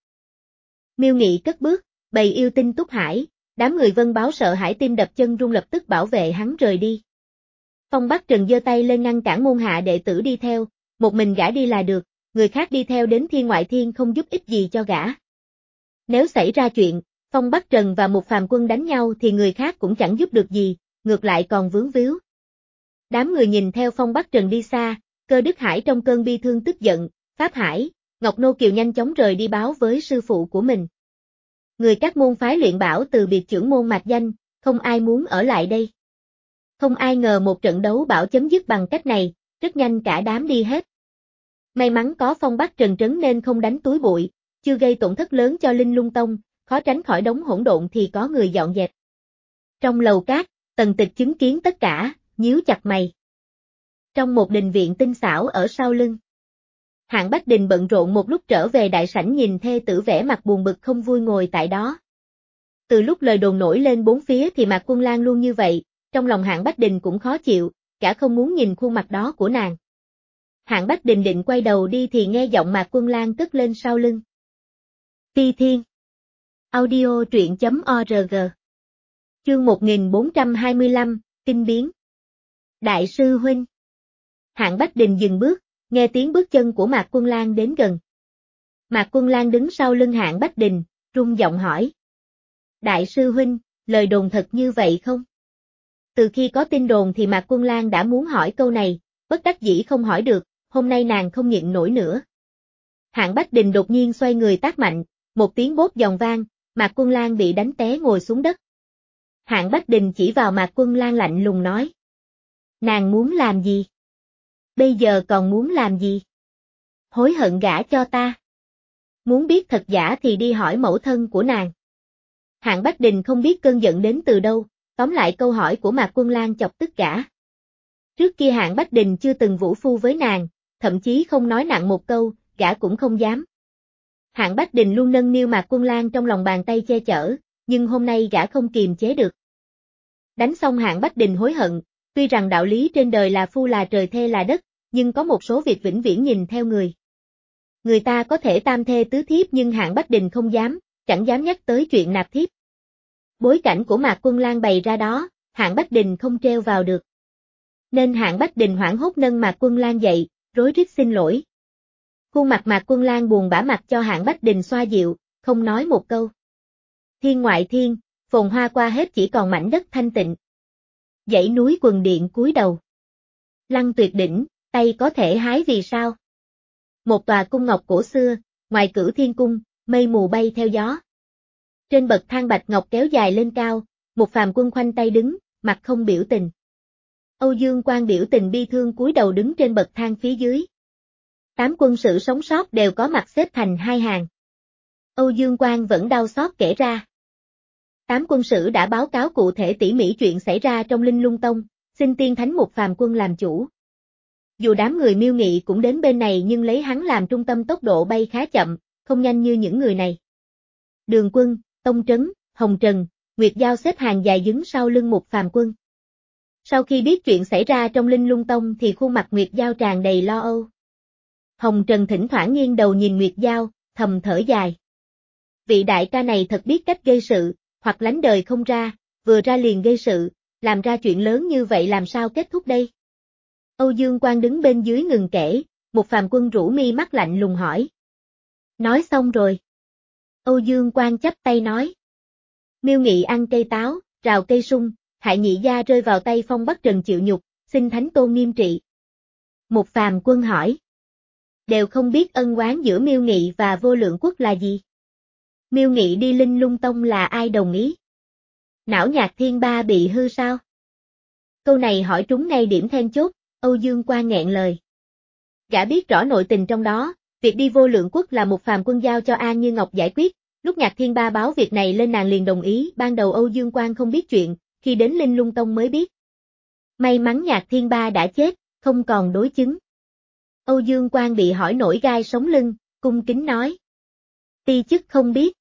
Miêu Nghị cất bước, bầy yêu tinh Túc Hải, đám người Vân Báo sợ hãi tim đập chân run lập tức bảo vệ hắn rời đi. Phong Bắc Trần giơ tay lên ngăn cản môn hạ đệ tử đi theo, một mình gã đi là được, người khác đi theo đến thiên ngoại thiên không giúp ích gì cho gã. Nếu xảy ra chuyện, Phong Bắc Trần và một phàm quân đánh nhau thì người khác cũng chẳng giúp được gì, ngược lại còn vướng víu. Đám người nhìn theo Phong Bắc Trần đi xa, Cơ Đức Hải trong cơn bi thương tức giận, Pháp Hải, Ngọc Nô Kiều nhanh chóng rời đi báo với sư phụ của mình. Người các môn phái luyện bảo từ biệt trưởng môn mạc danh, không ai muốn ở lại đây. Không ai ngờ một trận đấu bảo chấm dứt bằng cách này, rất nhanh cả đám đi hết. May mắn có Phong Bắc Trần trấn nên không đánh túi bụi, chưa gây tổn thất lớn cho Linh Lung Tông, khó tránh khỏi đống hỗn độn thì có người dọn dẹp. Trong lầu cát, Tần Tịch chứng kiến tất cả, nhíu chặt mày. Trong một đình viện tinh xảo ở sau lưng. Hạng Bách Đình bận rộn một lúc trở về đại sảnh nhìn thê tử vẻ mặt buồn bực không vui ngồi tại đó. Từ lúc lời đồn nổi lên bốn phía thì Mạc Quân Lan luôn như vậy, trong lòng Hạng Bách Đình cũng khó chịu, cả không muốn nhìn khuôn mặt đó của nàng. Hạng Bách Đình định quay đầu đi thì nghe giọng Mạc Quân Lan cất lên sau lưng. Phi Thiên. Audio truyện chấm org. Chương một nghìn bốn trăm hai mươi lăm, Kinh biến. Đại sư huynh. Hạng Bách Đình dừng bước, nghe tiếng bước chân của Mạc Quân Lan đến gần. Mạc Quân Lan đứng sau lưng Hạng Bách Đình, run giọng hỏi. Đại sư huynh, lời đồn thật như vậy không? Từ khi có tin đồn thì Mạc Quân Lan đã muốn hỏi câu này, bất đắc dĩ không hỏi được, hôm nay nàng không nhịn nổi nữa. Hạng Bách Đình đột nhiên xoay người tát mạnh, một tiếng bốp giòn vang, Mạc Quân Lan bị đánh té ngồi xuống đất. Hạng Bách Đình chỉ vào Mạc Quân Lan lạnh lùng nói. Nàng muốn làm gì? Bây giờ còn muốn làm gì? Hối hận gả cho ta. Muốn biết thật giả thì đi hỏi mẫu thân của nàng. Hạng Bách Đình không biết cơn giận đến từ đâu, tóm lại câu hỏi của Mạc Quân Lan chọc tức gã. Trước kia Hạng Bách Đình chưa từng vũ phu với nàng, thậm chí không nói nặng một câu, gã cũng không dám. Hạng Bách Đình luôn nâng niu Mạc Quân Lang trong lòng bàn tay che chở, nhưng hôm nay gã không kiềm chế được. Đánh xong Hạng Bách Đình hối hận, tuy rằng đạo lý trên đời là phu là trời thê là đất, nhưng có một số việc vĩnh viễn nhìn theo người. Người ta có thể tam thê tứ thiếp nhưng Hạng Bách Đình không dám, chẳng dám nhắc tới chuyện nạp thiếp. Bối cảnh của Mạc Quân Lang bày ra đó, Hạng Bách Đình không treo vào được. Nên Hạng Bách Đình hoảng hốt nâng Mạc Quân Lang dậy, rối rít xin lỗi. Khuôn mặt Mạc Quân Lang buồn bã mặt cho Hạng Bách Đình xoa dịu, không nói một câu. Thiên ngoại thiên, phồn hoa qua hết chỉ còn mảnh đất thanh tịnh. Dãy núi Quần Điện cúi đầu. Lăng Tuyệt đỉnh, tay có thể hái vì sao? Một tòa cung ngọc cổ xưa, ngoài Cửu Thiên cung, mây mù bay theo gió. Trên bậc thang bạch ngọc kéo dài lên cao, một phàm quân khoanh tay đứng, mặt không biểu tình. Âu Dương Quang biểu tình bi thương cúi đầu đứng trên bậc thang phía dưới. Tám quân sự sống sót đều có mặt xếp thành hai hàng. Âu Dương Quang vẫn đau xót kể ra. Tám quân sự đã báo cáo cụ thể tỉ mỉ chuyện xảy ra trong Linh Lung Tông, xin tiên thánh một phàm quân làm chủ. Dù đám người Miêu Nghị cũng đến bên này nhưng lấy hắn làm trung tâm tốc độ bay khá chậm, không nhanh như những người này. Đường Quân, Tông Trấn, Hồng Trần, Nguyệt Giao xếp hàng dài đứng sau lưng một phàm quân. Sau khi biết chuyện xảy ra trong Linh Lung Tông thì khuôn mặt Nguyệt Giao tràn đầy lo âu. Hồng Trần thỉnh thoảng nghiêng đầu nhìn Nguyệt Giao, thầm thở dài. Vị đại ca này thật biết cách gây sự, hoặc lánh đời không ra, vừa ra liền gây sự, làm ra chuyện lớn như vậy làm sao kết thúc đây? Âu Dương Quang đứng bên dưới ngừng kể, một phàm quân rũ mi mắt lạnh lùng hỏi. Nói xong rồi. Âu Dương Quang chắp tay nói. Miêu Nghị ăn cây táo, rào cây sung, hại nhị gia rơi vào tay Phong Bắc Trần chịu nhục, xin Thánh Tôn nghiêm trị. Một phàm quân hỏi. Đều không biết ân oán giữa Miêu Nghị và Vô Lượng Quốc là gì? Miêu Nghị đi Linh Lung Tông là ai đồng ý? Não nhạc thiên ba bị hư sao? Câu này hỏi trúng ngay điểm then chốt, Âu Dương Quang nghẹn lời. Gã biết rõ nội tình trong đó, việc đi Vô Lượng Quốc là một phàm quân giao cho An Như Ngọc giải quyết, lúc nhạc thiên ba báo việc này lên nàng liền đồng ý, ban đầu Âu Dương Quang không biết chuyện, khi đến Linh Lung Tông mới biết. May mắn nhạc thiên ba đã chết, không còn đối chứng. Âu Dương Quang bị hỏi nổi gai sống lưng, cung kính nói. Ti chức không biết.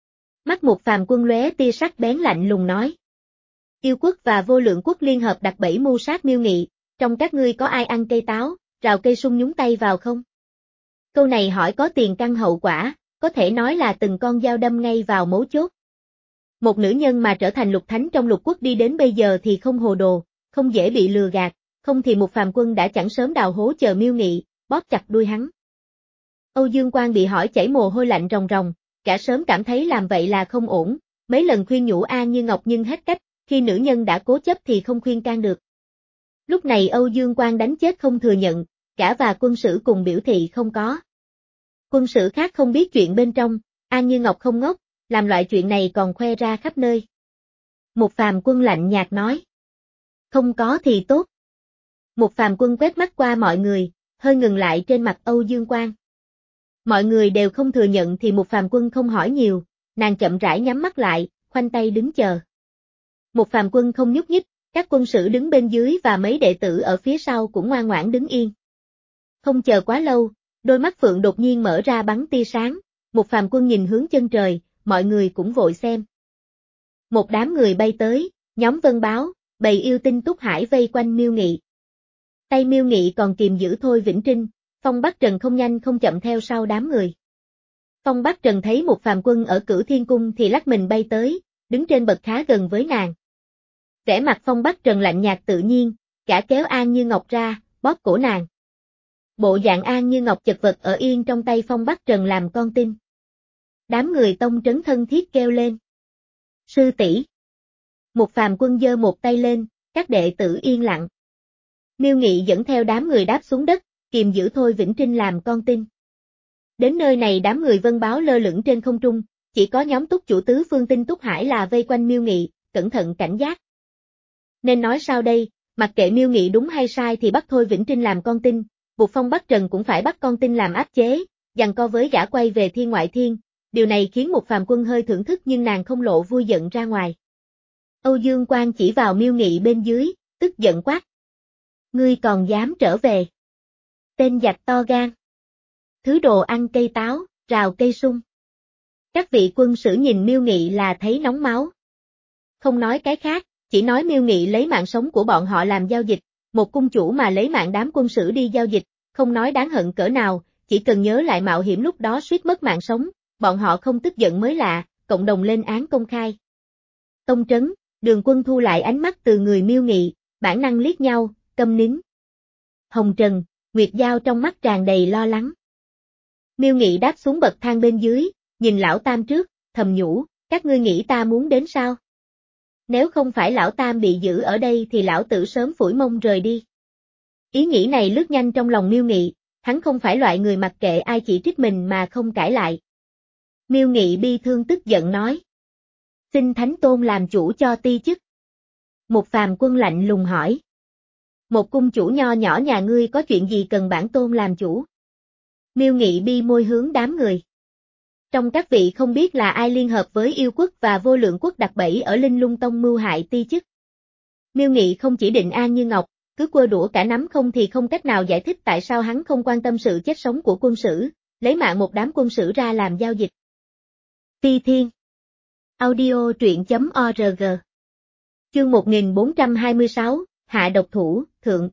Mắt một phàm quân lóe tia sắc bén lạnh lùng nói. Yêu quốc và Vô Lượng Quốc liên hợp đặt bẫy mưu sát Miêu Nghị, trong các ngươi có ai ăn cây táo, rào cây sung nhúng tay vào không? Câu này hỏi có tiền căn hậu quả, có thể nói là từng con dao đâm ngay vào mấu chốt. Một nữ nhân mà trở thành lục thánh trong lục quốc đi đến bây giờ thì không hồ đồ, không dễ bị lừa gạt, không thì một phàm quân đã chẳng sớm đào hố chờ Miêu Nghị, bóp chặt đuôi hắn. Âu Dương Quang bị hỏi chảy mồ hôi lạnh ròng ròng, cả sớm cảm thấy làm vậy là không ổn, mấy lần khuyên nhủ An Như Ngọc nhưng hết cách, khi nữ nhân đã cố chấp thì không khuyên can được. Lúc này Âu Dương Quang đánh chết không thừa nhận, cả và quân sử cùng biểu thị không có. Quân sử khác không biết chuyện bên trong, An Như Ngọc không ngốc, làm loại chuyện này còn khoe ra khắp nơi. Một phàm quân lạnh nhạt nói. Không có thì tốt. Một phàm quân quét mắt qua mọi người, hơi ngừng lại trên mặt Âu Dương Quang. Mọi người đều không thừa nhận thì một phàm quân không hỏi nhiều, nàng chậm rãi nhắm mắt lại, khoanh tay đứng chờ. Một phàm quân không nhúc nhích, các quân sử đứng bên dưới và mấy đệ tử ở phía sau cũng ngoan ngoãn đứng yên. Không chờ quá lâu, đôi mắt Phượng đột nhiên mở ra bắn tia sáng, một phàm quân nhìn hướng chân trời, mọi người cũng vội xem. Một đám người bay tới, nhóm Vân Báo, bầy yêu tinh Túc Hải vây quanh Miêu Nghị. Tay Miêu Nghị còn kìm giữ Thôi Vĩnh Trinh, Phong Bắc Trần không nhanh không chậm theo sau đám người. Phong Bắc Trần thấy một phàm quân ở Cửu Thiên Cung thì lắc mình bay tới, đứng trên bậc khá gần với nàng. Vẻ mặt Phong Bắc Trần lạnh nhạt tự nhiên, cả kéo An Như Ngọc ra, bóp cổ nàng. Bộ dạng An Như Ngọc chật vật ở yên trong tay Phong Bắc Trần làm con tin. Đám người Tông Trấn thân thiết kêu lên. Sư tỷ. Một phàm quân giơ một tay lên, các đệ tử yên lặng. Miêu Nghị dẫn theo đám người đáp xuống đất, kìm giữ Thôi Vĩnh Trinh làm con tin. Đến nơi này đám người Vân Báo lơ lửng trên không trung, chỉ có nhóm Túc chủ tứ phương tinh Túc Hải là vây quanh Miêu Nghị, cẩn thận cảnh giác. Nên nói sao đây, mặc kệ Miêu Nghị đúng hay sai thì bắt Thôi Vĩnh Trinh làm con tin, buộc Phong Bắc Trần cũng phải bắt con tin làm áp chế, giằng co với gã quay về thiên ngoại thiên, điều này khiến một phàm quân hơi thưởng thức nhưng nàng không lộ vui giận ra ngoài. Âu Dương Quang chỉ vào Miêu Nghị bên dưới, tức giận quát. Ngươi còn dám trở về. Tên giặc to gan. Thứ đồ ăn cây táo, rào cây sung. Các vị quân sử nhìn Miêu Nghị là thấy nóng máu. Không nói cái khác, chỉ nói Miêu Nghị lấy mạng sống của bọn họ làm giao dịch, một cung chủ mà lấy mạng đám quân sử đi giao dịch, không nói đáng hận cỡ nào, chỉ cần nhớ lại mạo hiểm lúc đó suýt mất mạng sống, bọn họ không tức giận mới lạ, cộng đồng lên án công khai. Tông trấn, Đường Quân thu lại ánh mắt từ người Miêu Nghị, bản năng liếc nhau, câm nín. Hồng Trần, Nguyệt Giao trong mắt tràn đầy lo lắng. Miêu Nghị đáp xuống bậc thang bên dưới, nhìn lão tam trước, thầm nhủ, các ngươi nghĩ ta muốn đến sao? Nếu không phải lão tam bị giữ ở đây thì lão tử sớm phủi mông rời đi. Ý nghĩ này lướt nhanh trong lòng Miêu Nghị, hắn không phải loại người mặc kệ ai chỉ trích mình mà không cãi lại. Miêu Nghị bi thương tức giận nói. Xin Thánh Tôn làm chủ cho ti chức. Một phàm quân lạnh lùng hỏi. Một cung chủ nho nhỏ nhà ngươi có chuyện gì cần bản tôn làm chủ? Miêu Nghị bi môi hướng đám người. Trong các vị không biết là ai liên hợp với yêu quốc và vô lượng quốc đặt bẫy ở Linh Lung Tông mưu hại ti chức. Miêu Nghị không chỉ định An Như Ngọc, cứ quơ đũa cả nắm không thì không cách nào giải thích tại sao hắn không quan tâm sự chết sống của quân sử, lấy mạng một đám quân sử ra làm giao dịch. Phi Thiên Audio truyện chấm org Chương một nghìn bốn trăm hai mươi sáu, Hạ độc thủ, thượng.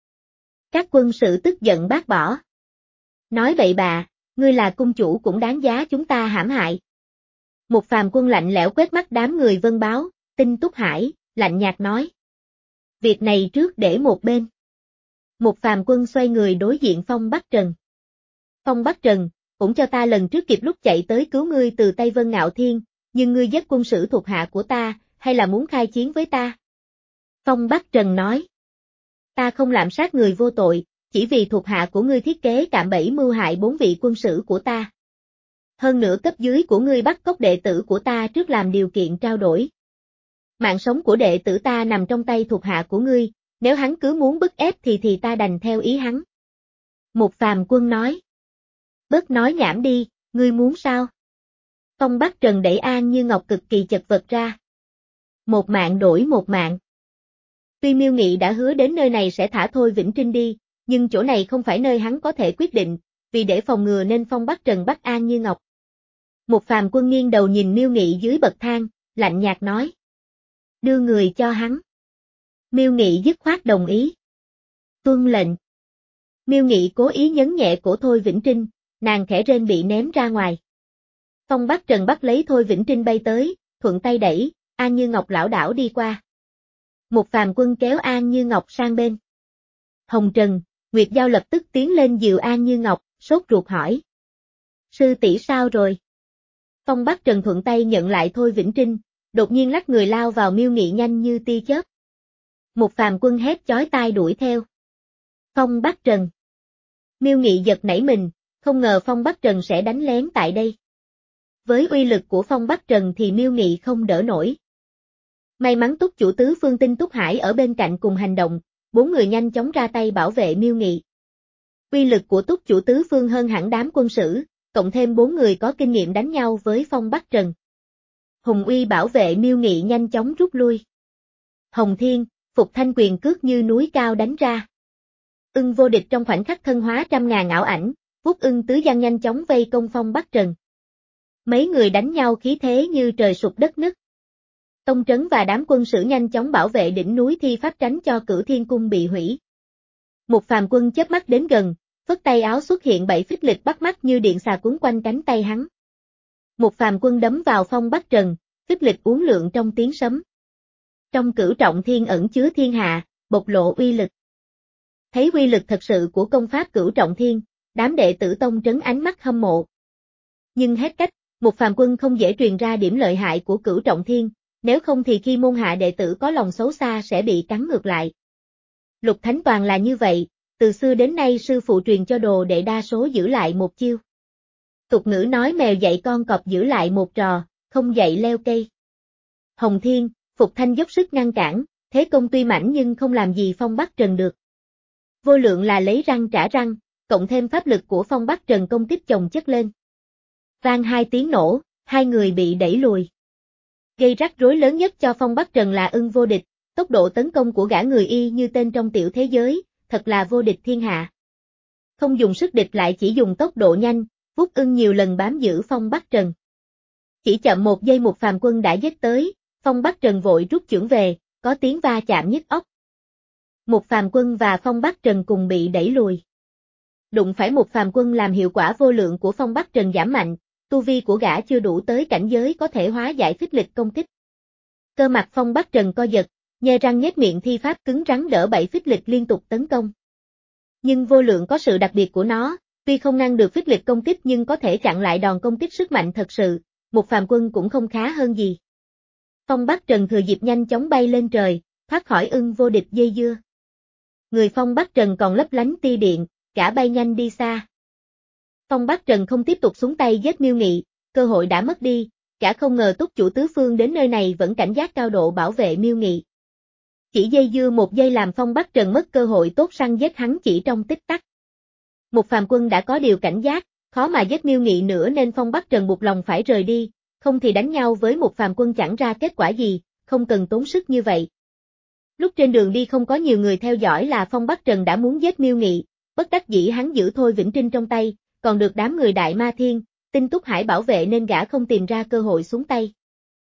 Các quân sự tức giận bác bỏ. Nói bậy bạ, ngươi là cung chủ cũng đáng giá chúng ta hãm hại. Một phàm quân lạnh lẽo quét mắt đám người vân báo, Tinh Túc Hải, lạnh nhạt nói. Việc này trước để một bên. Một phàm quân xoay người đối diện Phong Bắc Trần. Phong Bắc Trần, cũng cho ta lần trước kịp lúc chạy tới cứu ngươi từ tay Vân Ngạo Thiên, nhưng ngươi giết quân sử thuộc hạ của ta, hay là muốn khai chiến với ta? Phong Bắc Trần nói. Ta không lạm sát người vô tội, chỉ vì thuộc hạ của ngươi thiết kế cạm bẫy mưu hại bốn vị quân sử của ta. Hơn nữa cấp dưới của ngươi bắt cóc đệ tử của ta trước làm điều kiện trao đổi. Mạng sống của đệ tử ta nằm trong tay thuộc hạ của ngươi, nếu hắn cứ muốn bức ép thì thì ta đành theo ý hắn. Một phàm quân nói. Bớt nói nhảm đi, ngươi muốn sao? Phong Bắc Trần đẩy An Như Ngọc cực kỳ chật vật ra. Một mạng đổi một mạng. Tuy Miêu Nghị đã hứa đến nơi này sẽ thả Thôi Vĩnh Trinh đi, nhưng chỗ này không phải nơi hắn có thể quyết định, vì để phòng ngừa nên Phong Bắc Trần bắt An Như Ngọc. Một phàm quân nghiêng đầu nhìn Miêu Nghị dưới bậc thang, lạnh nhạt nói. Đưa người cho hắn. Miêu Nghị dứt khoát đồng ý. Tuân lệnh. Miêu Nghị cố ý nhấn nhẹ cổ Thôi Vĩnh Trinh, nàng khẽ rên bị ném ra ngoài. Phong Bắc Trần bắt lấy Thôi Vĩnh Trinh bay tới, thuận tay đẩy, An Như Ngọc lảo đảo đi qua. Một phàm quân kéo An Như Ngọc sang bên. Hồng Trần, Nguyệt Giao lập tức tiến lên dìu An Như Ngọc, sốt ruột hỏi. Sư tỷ sao rồi? Phong Bắc Trần thuận tay nhận lại Thôi Vĩnh Trinh, đột nhiên lắc người lao vào Miêu Nghị nhanh như tia chớp. Một phàm quân hét chói tai đuổi theo. Phong Bắc Trần. Miêu Nghị giật nảy mình, không ngờ Phong Bắc Trần sẽ đánh lén tại đây. Với uy lực của Phong Bắc Trần thì Miêu Nghị không đỡ nổi. May mắn túc chủ tứ phương Tinh Túc Hải ở bên cạnh cùng hành động, bốn người nhanh chóng ra tay bảo vệ Miêu Nghị. Uy lực của túc chủ tứ phương hơn hẳn đám quân sử, cộng thêm bốn người có kinh nghiệm đánh nhau với Phong Bắc Trần. Hùng uy bảo vệ Miêu Nghị nhanh chóng rút lui. Hồng Thiên, Phục Thanh quyền cước như núi cao đánh ra. Ưng vô địch trong khoảnh khắc thân hóa trăm ngàn ảo ảnh, Phúc Ưng tứ giang nhanh chóng vây công Phong Bắc Trần. Mấy người đánh nhau khí thế như trời sụp đất nứt. Tông trấn và đám quân sử nhanh chóng bảo vệ đỉnh núi thi pháp tránh cho Cửu Thiên Cung bị hủy. Một phàm quân chớp mắt đến gần, phất tay áo xuất hiện bảy phích lịch bắt mắt như điện xà cuốn quanh cánh tay hắn. Một phàm quân đấm vào Phong Bắc Trần, phích lịch uốn lượn trong tiếng sấm. Trong Cửu Trọng Thiên ẩn chứa thiên hạ, bộc lộ uy lực. Thấy uy lực thật sự của công pháp Cửu Trọng Thiên, đám đệ tử tông trấn ánh mắt hâm mộ. Nhưng hết cách, một phàm quân không dễ truyền ra điểm lợi hại của Cửu Trọng Thiên, nếu không thì khi môn hạ đệ tử có lòng xấu xa sẽ bị cắn ngược lại. Lục Thánh Toàn là như vậy, từ xưa đến nay sư phụ truyền cho đồ đệ đa số giữ lại một chiêu. Tục ngữ nói mèo dạy con cọp giữ lại một trò, không dạy leo cây. Hồng Thiên, Phục Thanh dốc sức ngăn cản, thế công tuy mãnh nhưng không làm gì Phong Bắc Trần được. Vô lượng là lấy răng trả răng, cộng thêm pháp lực của Phong Bắc Trần công kích chồng chất lên. Vang hai tiếng nổ, hai người bị đẩy lùi. Gây rắc rối lớn nhất cho Phong Bắc Trần là Ưng vô địch, tốc độ tấn công của gã người y như tên trong tiểu thế giới, thật là vô địch thiên hạ. Không dùng sức địch lại chỉ dùng tốc độ nhanh, Vút Ưng nhiều lần bám giữ Phong Bắc Trần. Chỉ chậm một giây Mục Phàm Quân đã giết tới, Phong Bắc Trần vội rút chưởng về, có tiếng va chạm nhức óc. Mục Phàm Quân và Phong Bắc Trần cùng bị đẩy lùi. Đụng phải Mục Phàm Quân làm hiệu quả vô lượng của Phong Bắc Trần giảm mạnh, tu vi của gã chưa đủ tới cảnh giới có thể hóa giải phích lịch công kích. Cơ mặt Phong Bắc Trần co giật, nhe răng nhếch miệng thi pháp cứng rắn đỡ bảy phích lịch liên tục tấn công. Nhưng vô lượng có sự đặc biệt của nó, tuy không ngăn được phích lịch công kích nhưng có thể chặn lại đòn công kích sức mạnh thật sự, Mục Phàm Quân cũng không khá hơn gì. Phong Bắc Trần thừa dịp nhanh chóng bay lên trời, thoát khỏi ưng vô địch dây dưa. Người Phong Bắc Trần còn lấp lánh tia điện, gã bay nhanh đi xa. Phong Bắc Trần không tiếp tục xuống tay giết Miêu Nghị, cơ hội đã mất đi, gã không ngờ túc chủ tứ phương đến nơi này vẫn cảnh giác cao độ bảo vệ Miêu Nghị. Chỉ dây dưa một giây làm Phong Bắc Trần mất cơ hội tốt săn giết hắn chỉ trong tích tắc. Mục Phàm Quân đã có điều cảnh giác, khó mà giết Miêu Nghị nữa nên Phong Bắc Trần buộc lòng phải rời đi, không thì đánh nhau với Mục Phàm Quân chẳng ra kết quả gì, không cần tốn sức như vậy. Lúc trên đường đi không có nhiều người theo dõi là Phong Bắc Trần đã muốn giết Miêu Nghị, bất đắc dĩ hắn giữ Thôi Vĩnh Trinh trong tay, còn được đám người Đại Ma Thiên, Tinh Túc Hải bảo vệ nên gã không tìm ra cơ hội xuống tay.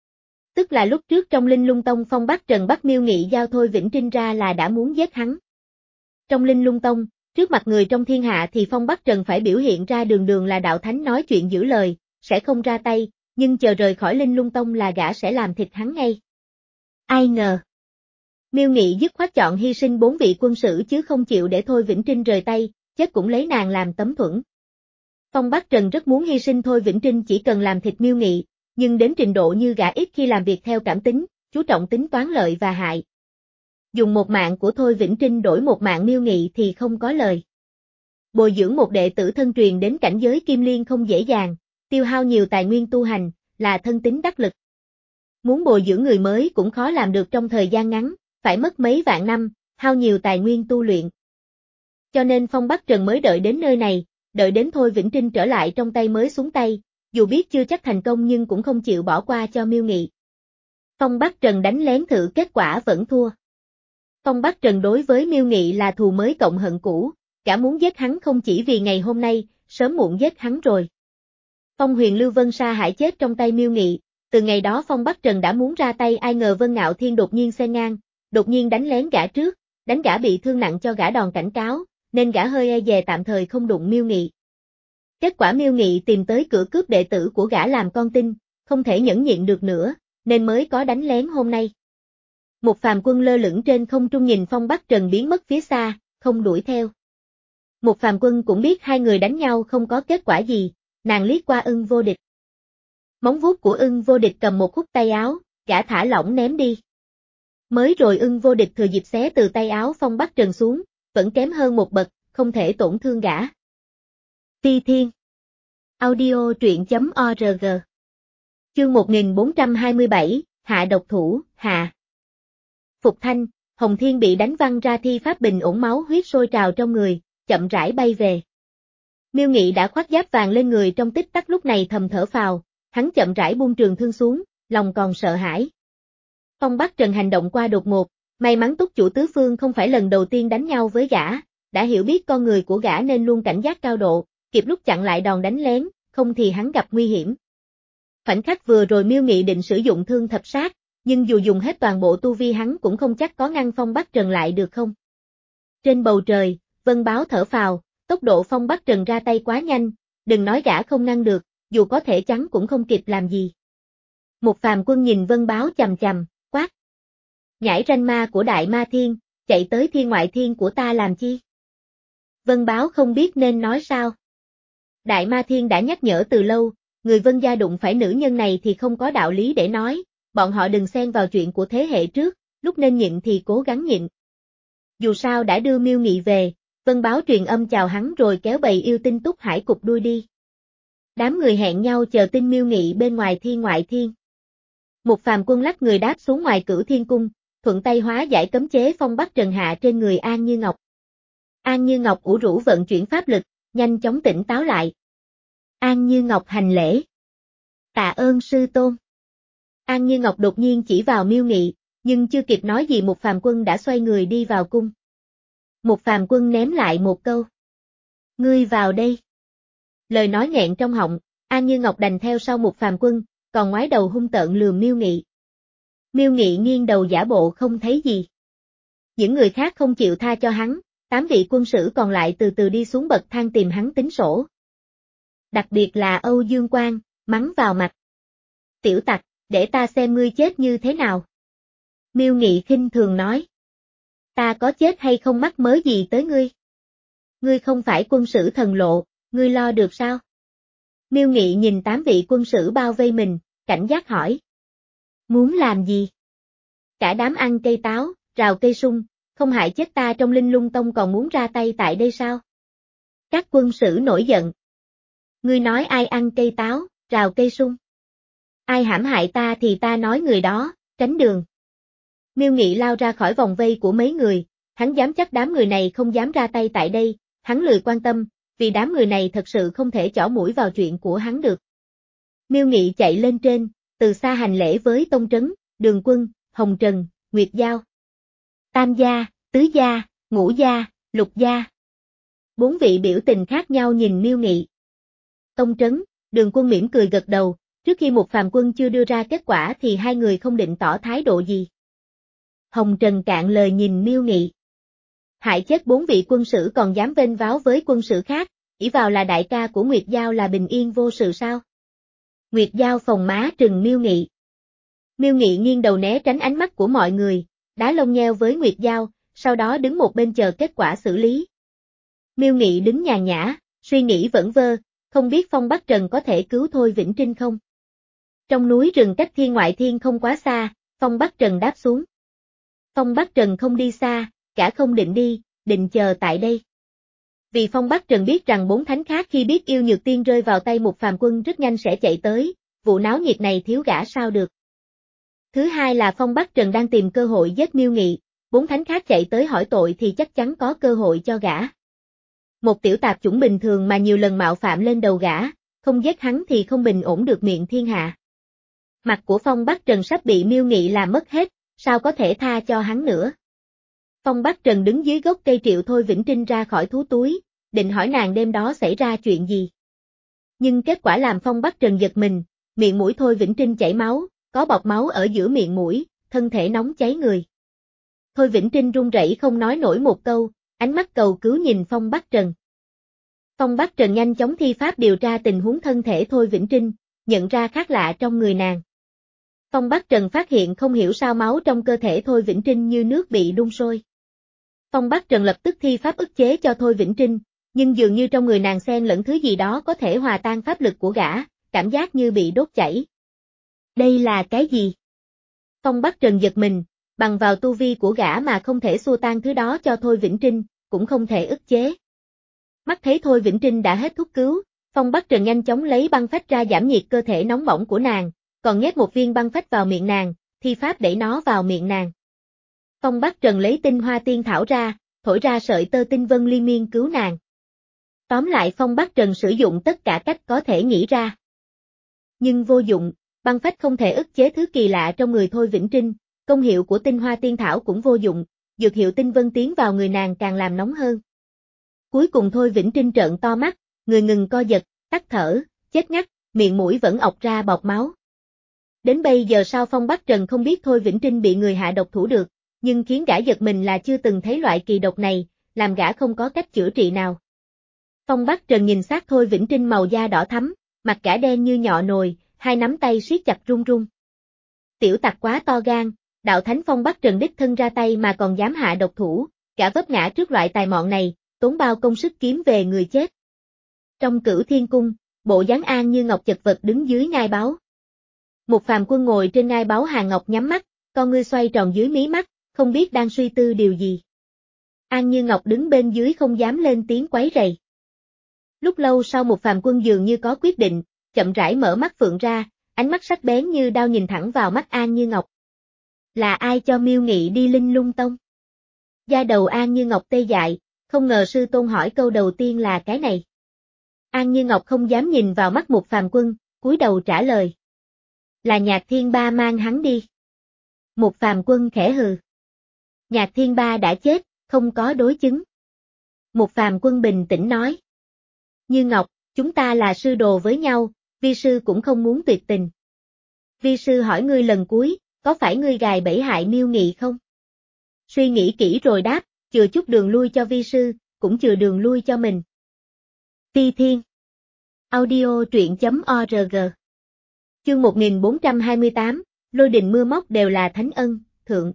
Tức là lúc trước trong Linh Lung Tông Phong Bắc Trần bắt Miêu Nghị giao Thôi Vĩnh Trinh ra là đã muốn giết hắn. Trong Linh Lung Tông, trước mặt người trong thiên hạ thì Phong Bắc Trần phải biểu hiện ra đường đường là đạo thánh nói chuyện giữ lời, sẽ không ra tay, nhưng chờ rời khỏi Linh Lung Tông là gã sẽ làm thịt hắn ngay. Ai ngờ. Miêu Nghị dứt khoát chọn hy sinh bốn vị quân sử chứ không chịu để Thôi Vĩnh Trinh rời tay, chết cũng lấy nàng làm tấm thuẫn. Phong Bắc Trần rất muốn hy sinh Thôi Vĩnh Trinh chỉ cần làm thịt Miêu Nghị, nhưng đến trình độ như gã ít khi làm việc theo cảm tính, chú trọng tính toán lợi và hại. Dùng một mạng của Thôi Vĩnh Trinh đổi một mạng Miêu Nghị thì không có lời. Bồi dưỡng một đệ tử thân truyền đến cảnh giới Kim Liên không dễ dàng, tiêu hao nhiều tài nguyên tu hành, là thân tín đắc lực. Muốn bồi dưỡng người mới cũng khó làm được trong thời gian ngắn, phải mất mấy vạn năm, hao nhiều tài nguyên tu luyện. Cho nên Phong Bắc Trần mới đợi đến nơi này, đợi đến Thôi Vĩnh Trinh trở lại trong tay mới xuống tay, dù biết chưa chắc thành công nhưng cũng không chịu bỏ qua cho Miêu Nghị. Phong Bắc Trần đánh lén thử kết quả vẫn thua. Phong Bắc Trần đối với Miêu Nghị là thù mới cộng hận cũ, cả muốn giết hắn không chỉ vì ngày hôm nay, sớm muộn giết hắn rồi. Phong Huyền Lưu Vân Sa Hải chết trong tay Miêu Nghị, từ ngày đó Phong Bắc Trần đã muốn ra tay ai ngờ Vân Ngạo Thiên đột nhiên xen ngang, đột nhiên đánh lén gã trước, đánh gã bị thương nặng cho gã đòn cảnh cáo, nên gã hơi e dè tạm thời không đụng Miêu Nghị. Kết quả Miêu Nghị tìm tới cửa cướp đệ tử của gã làm con tin, không thể nhẫn nhịn được nữa, nên mới có đánh lén hôm nay. Một Phàm Quân lơ lửng trên không trung nhìn Phong Bắc Trần biến mất phía xa, không đuổi theo. Một Phàm Quân cũng biết hai người đánh nhau không có kết quả gì, nàng liếc qua Ưng Vô Địch. Móng vuốt của Ưng Vô Địch cầm một khúc tay áo, gã thả lỏng ném đi. Mới rồi Ưng Vô Địch thừa dịp xé từ tay áo Phong Bắc Trần xuống, vẫn kém hơn một bậc, không thể tổn thương gã. Phi Thiên Audio truyện.org Chương một nghìn bốn trăm hai mươi bảy, Hạ độc thủ, hạ. Phục Thanh, Hồng Thiên bị đánh văng ra thi pháp bình ổn máu huyết sôi trào trong người, chậm rãi bay về. Miêu Nghị đã khoác giáp vàng lên người trong tích tắc lúc này thầm thở phào, hắn chậm rãi buông trường thương xuống, lòng còn sợ hãi. Phong Bắc Trần hành động qua đột ngột, may mắn túc chủ tứ phương không phải lần đầu tiên đánh nhau với gã, đã hiểu biết con người của gã nên luôn cảnh giác cao độ, kịp lúc chặn lại đòn đánh lén, không thì hắn gặp nguy hiểm. Khoảnh khắc vừa rồi Miêu Nghị định sử dụng thương thập sát, nhưng dù dùng hết toàn bộ tu vi hắn cũng không chắc có ngăn Phong Bắc Trần lại được không. Trên bầu trời, Vân Báo thở phào, tốc độ Phong Bắc Trần ra tay quá nhanh, đừng nói gã không ngăn được, dù có thể chắn cũng không kịp làm gì. Một Phàm Quân nhìn Vân Báo chằm chằm, quát. Nhãi ranh ma của Đại Ma Thiên, chạy tới thiên ngoại thiên của ta làm chi? Vân Báo không biết nên nói sao. Đại Ma Thiên đã nhắc nhở từ lâu, người Vân gia đụng phải nữ nhân này thì không có đạo lý để nói, bọn họ đừng xen vào chuyện của thế hệ trước, lúc nên nhịn thì cố gắng nhịn. Dù sao đã đưa Miêu Nghị về, Vân Báo truyền âm chào hắn rồi kéo bầy yêu tinh Túc Hải cục đuôi đi. Đám người hẹn nhau chờ tin Miêu Nghị bên ngoài thiên ngoại thiên. Một Phàm Quân lách người đáp xuống ngoài Cửu Thiên Cung, thuận tay hóa giải cấm chế Phong Bắc Trần hạ trên người An Như Ngọc. An Như Ngọc ủ rũ vận chuyển pháp lực, nhanh chóng tỉnh táo lại. An Như Ngọc hành lễ. Tạ ơn sư tôn. An Như Ngọc đột nhiên chỉ vào Miêu Nghị, nhưng chưa kịp nói gì một Phàm Quân đã xoay người đi vào cung. Một phàm quân ném lại một câu. Ngươi vào đây. Lời nói nghẹn trong họng, An Như Ngọc đành theo sau một phàm quân, còn ngoái đầu hung tợn lườm Miêu Nghị. Miêu Nghị nghiêng đầu giả bộ không thấy gì. Những người khác không chịu tha cho hắn, tám vị quân sử còn lại từ từ đi xuống bậc thang tìm hắn tính sổ. Đặc biệt là Âu Dương Quang, mắng vào mặt. Tiểu tặc, để ta xem ngươi chết như thế nào. Miêu Nghị khinh thường nói. Ta có chết hay không mắc mớ gì tới ngươi? Ngươi không phải quân sử thần lộ, ngươi lo được sao? Miêu Nghị nhìn tám vị quân sử bao vây mình, cảnh giác hỏi. Muốn làm gì? Cả đám ăn cây táo, rào cây sung, không hại chết ta trong Linh Lung Tông còn muốn ra tay tại đây sao? Các quân sử nổi giận. Ngươi nói ai ăn cây táo, rào cây sung? Ai hãm hại ta thì ta nói người đó, tránh đường. Miêu Nghị lao ra khỏi vòng vây của mấy người, hắn dám chắc đám người này không dám ra tay tại đây, hắn lười quan tâm, vì đám người này thật sự không thể chỏ mũi vào chuyện của hắn được. Miêu Nghị chạy lên trên, từ xa hành lễ với Tông Trấn, Đường Quân, Hồng Trần, Nguyệt Giao. Tam gia, tứ gia, ngũ gia, lục gia. Bốn vị biểu tình khác nhau nhìn Miêu Nghị. Tông Trấn, Đường Quân mỉm cười gật đầu, trước khi một phàm quân chưa đưa ra kết quả thì hai người không định tỏ thái độ gì. Hồng Trần cạn lời nhìn Miêu Nghị. Hại chết bốn vị quân sử còn dám vênh váo với quân sử khác, ỷ vào là đại ca của Nguyệt Giao là bình yên vô sự sao? Nguyệt Giao phồng má trừng Miêu Nghị. Miêu Nghị nghiêng đầu né tránh ánh mắt của mọi người, đá lông nheo với Nguyệt Giao, sau đó đứng một bên chờ kết quả xử lý. Miêu Nghị đứng nhàn nhã, suy nghĩ vẩn vơ, không biết Phong Bắc Trần có thể cứu Thôi Vĩnh Trinh không? Trong núi rừng cách thiên ngoại thiên không quá xa, Phong Bắc Trần đáp xuống. Phong Bắc Trần không đi xa, cả không định đi, định chờ tại đây. Vì Phong Bắc Trần biết rằng bốn thánh khác khi biết yêu nhược tiên rơi vào tay một phàm quân rất nhanh sẽ chạy tới, vụ náo nhiệt này thiếu gã sao được. Thứ hai là Phong Bắc Trần đang tìm cơ hội giết Miêu Nghị, bốn thánh khác chạy tới hỏi tội thì chắc chắn có cơ hội cho gã. Một tiểu tạp chủng bình thường mà nhiều lần mạo phạm lên đầu gã, không giết hắn thì không bình ổn được miệng thiên hạ. Mặt của Phong Bắc Trần sắp bị Miêu Nghị làm mất hết, sao có thể tha cho hắn nữa. Phong Bắc Trần đứng dưới gốc cây triệu Thôi Vĩnh Trinh ra khỏi thú túi, định hỏi nàng đêm đó xảy ra chuyện gì. Nhưng kết quả làm Phong Bắc Trần giật mình, miệng mũi Thôi Vĩnh Trinh chảy máu, có bọt máu ở giữa miệng mũi, thân thể nóng cháy người. Thôi Vĩnh Trinh run rẩy không nói nổi một câu, ánh mắt cầu cứu nhìn Phong Bắc Trần. Phong Bắc Trần nhanh chóng thi pháp điều tra tình huống thân thể Thôi Vĩnh Trinh, nhận ra khác lạ trong người nàng. Phong Bắc Trần phát hiện không hiểu sao máu trong cơ thể Thôi Vĩnh Trinh như nước bị đun sôi. Phong Bắc Trần lập tức thi pháp ức chế cho Thôi Vĩnh Trinh, nhưng dường như trong người nàng xen lẫn thứ gì đó có thể hòa tan pháp lực của gã, cảm giác như bị đốt chảy. Đây là cái gì? Phong Bắc Trần giật mình, bằng vào tu vi của gã mà không thể xua tan thứ đó cho Thôi Vĩnh Trinh, cũng không thể ức chế. Mắt thấy Thôi Vĩnh Trinh đã hết thuốc cứu, Phong Bắc Trần nhanh chóng lấy băng phách ra giảm nhiệt cơ thể nóng bỏng của nàng, còn nhét một viên băng phách vào miệng nàng, thi pháp đẩy nó vào miệng nàng. Phong Bắc Trần lấy tinh hoa tiên thảo ra, thổi ra sợi tơ tinh vân liên miên cứu nàng. Tóm lại Phong Bắc Trần sử dụng tất cả cách có thể nghĩ ra. Nhưng vô dụng, băng phách không thể ức chế thứ kỳ lạ trong người Thôi Vĩnh Trinh, công hiệu của tinh hoa tiên thảo cũng vô dụng, dược hiệu tinh vân tiến vào người nàng càng làm nóng hơn. Cuối cùng Thôi Vĩnh Trinh trợn to mắt, người ngừng co giật, tắt thở, chết ngắt, miệng mũi vẫn ọc ra bọt máu. Đến bây giờ sao Phong Bắc Trần không biết Thôi Vĩnh Trinh bị người hạ độc thủ được, nhưng khiến gã giật mình là chưa từng thấy loại kỳ độc này, làm gã không có cách chữa trị nào. Phong Bắc Trần nhìn xác Thôi Vĩnh Trinh màu da đỏ thắm, mặt gã đen như nhọ nồi, hai nắm tay siết chặt run run. Tiểu tặc quá to gan, đạo thánh Phong Bắc Trần đích thân ra tay mà còn dám hạ độc thủ, gã vấp ngã trước loại tài mọn này, tốn bao công sức kiếm về người chết. Trong Cửu Thiên Cung, bộ dáng An Như Ngọc chật vật đứng dưới ngai báu. Một phàm quân ngồi trên ngai báu Hàng Ngọc nhắm mắt, con ngươi xoay tròn dưới mí mắt, không biết đang suy tư điều gì. An Như Ngọc đứng bên dưới không dám lên tiếng quấy rầy. Lúc lâu sau một phàm quân dường như có quyết định, chậm rãi mở mắt phượng ra, ánh mắt sắc bén như đao nhìn thẳng vào mắt An Như Ngọc. Là ai cho Miêu Nghị đi Linh Lung Tông? Da đầu An Như Ngọc tê dại, không ngờ sư tôn hỏi câu đầu tiên là cái này. An Như Ngọc không dám nhìn vào mắt một phàm quân, cúi đầu trả lời. Là Nhạc Thiên Ba mang hắn đi. Một phàm quân khẽ hừ. Nhạc Thiên Ba đã chết, không có đối chứng. Một Phàm Quân bình tĩnh nói. Như Ngọc, chúng ta là sư đồ với nhau, vi sư cũng không muốn tuyệt tình. Vi sư hỏi ngươi lần cuối, có phải ngươi gài bẫy hại Miêu Nghị không? Suy nghĩ kỹ rồi đáp, chừa chút đường lui cho vi sư, cũng chừa đường lui cho mình. Ti Thiên. Audio truyện chấm org. Chương một nghìn bốn trăm hai mươi tám, lôi đình mưa móc đều là thánh ân, thượng.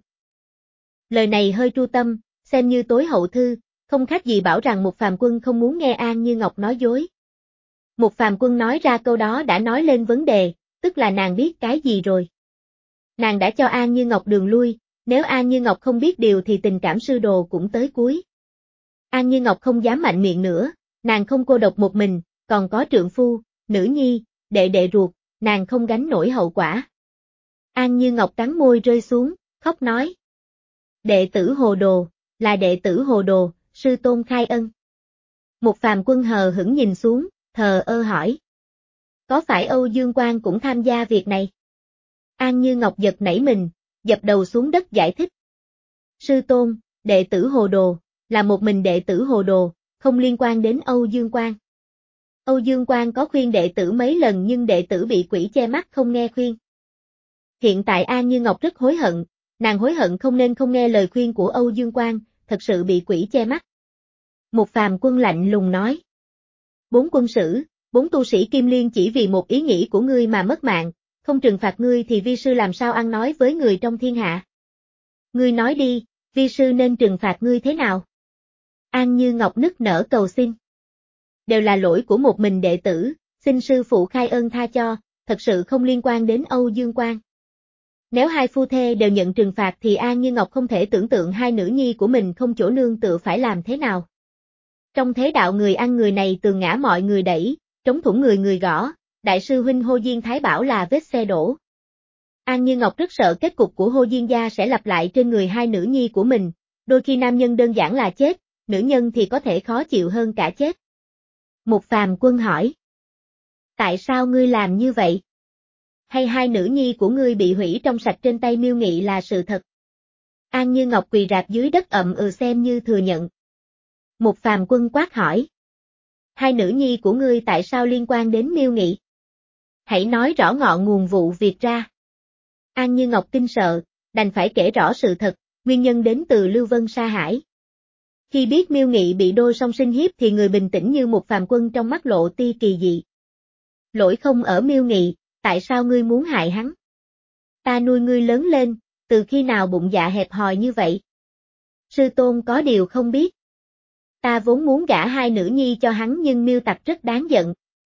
Lời này hơi tru tâm, xem như tối hậu thư, không khác gì bảo rằng một Phàm Quân không muốn nghe An Như Ngọc nói dối. Một Phàm Quân nói ra câu đó đã nói lên vấn đề, tức là nàng biết cái gì rồi. Nàng đã cho An Như Ngọc đường lui, nếu An Như Ngọc không biết điều thì tình cảm sư đồ cũng tới cuối. An Như Ngọc không dám mạnh miệng nữa, nàng không cô độc một mình, còn có trượng phu, nữ nhi, đệ đệ ruột, nàng không gánh nổi hậu quả. An Như Ngọc cắn môi rơi xuống, khóc nói. Đệ tử hồ đồ, là đệ tử hồ đồ, sư tôn khai ân. Một Phàm Quân hờ hững nhìn xuống, thờ ơ hỏi. Có phải Âu Dương Quang cũng tham gia việc này? An Như Ngọc giật nảy mình, dập đầu xuống đất giải thích. Sư tôn, đệ tử hồ đồ, là một mình đệ tử hồ đồ, không liên quan đến Âu Dương Quang. Âu Dương Quang có khuyên đệ tử mấy lần nhưng đệ tử bị quỷ che mắt không nghe khuyên. Hiện tại An Như Ngọc rất hối hận, nàng hối hận không nên không nghe lời khuyên của Âu Dương Quang, thật sự bị quỷ che mắt. Một Phàm Quân lạnh lùng nói. Bốn quân sử, bốn tu sĩ Kim Liên chỉ vì một ý nghĩ của ngươi mà mất mạng, không trừng phạt ngươi thì vi sư làm sao ăn nói với người trong thiên hạ. Ngươi nói đi, vi sư nên trừng phạt ngươi thế nào? An Như Ngọc nức nở cầu xin. Đều là lỗi của một mình đệ tử, xin sư phụ khai ơn tha cho, thật sự không liên quan đến Âu Dương Quang. Nếu hai phu thê đều nhận trừng phạt thì An Như Ngọc không thể tưởng tượng hai nữ nhi của mình không chỗ nương tựa phải làm thế nào. Trong thế đạo người ăn người này tường ngã mọi người đẩy, trống thủng người người gõ, đại sư huynh Hồ Diên Thái bảo là vết xe đổ. An Như Ngọc rất sợ kết cục của Hồ Diên gia sẽ lặp lại trên người hai nữ nhi của mình, đôi khi nam nhân đơn giản là chết, nữ nhân thì có thể khó chịu hơn cả chết. Một Phàm Quân hỏi. Tại sao ngươi làm như vậy? Hay hai nữ nhi của ngươi bị hủy trong sạch trên tay Miêu Nghị là sự thật? An Như Ngọc quỳ rạp dưới đất ậm ừ xem như thừa nhận. Một Phàm Quân quát hỏi. Hai nữ nhi của ngươi tại sao liên quan đến Miêu Nghị? Hãy nói rõ ngọn nguồn vụ việc ra. An Như Ngọc kinh sợ, đành phải kể rõ sự thật, nguyên nhân đến từ Lưu Vân Sa Hải. Khi biết Miêu Nghị bị đôi song sinh hiếp thì người bình tĩnh như một Phàm Quân trong mắt lộ ti kỳ dị. Lỗi không ở Miêu Nghị, tại sao ngươi muốn hại hắn? Ta nuôi ngươi lớn lên, từ khi nào bụng dạ hẹp hòi như vậy? Sư tôn có điều không biết. Ta vốn muốn gả hai nữ nhi cho hắn nhưng Miêu Tặc rất đáng giận.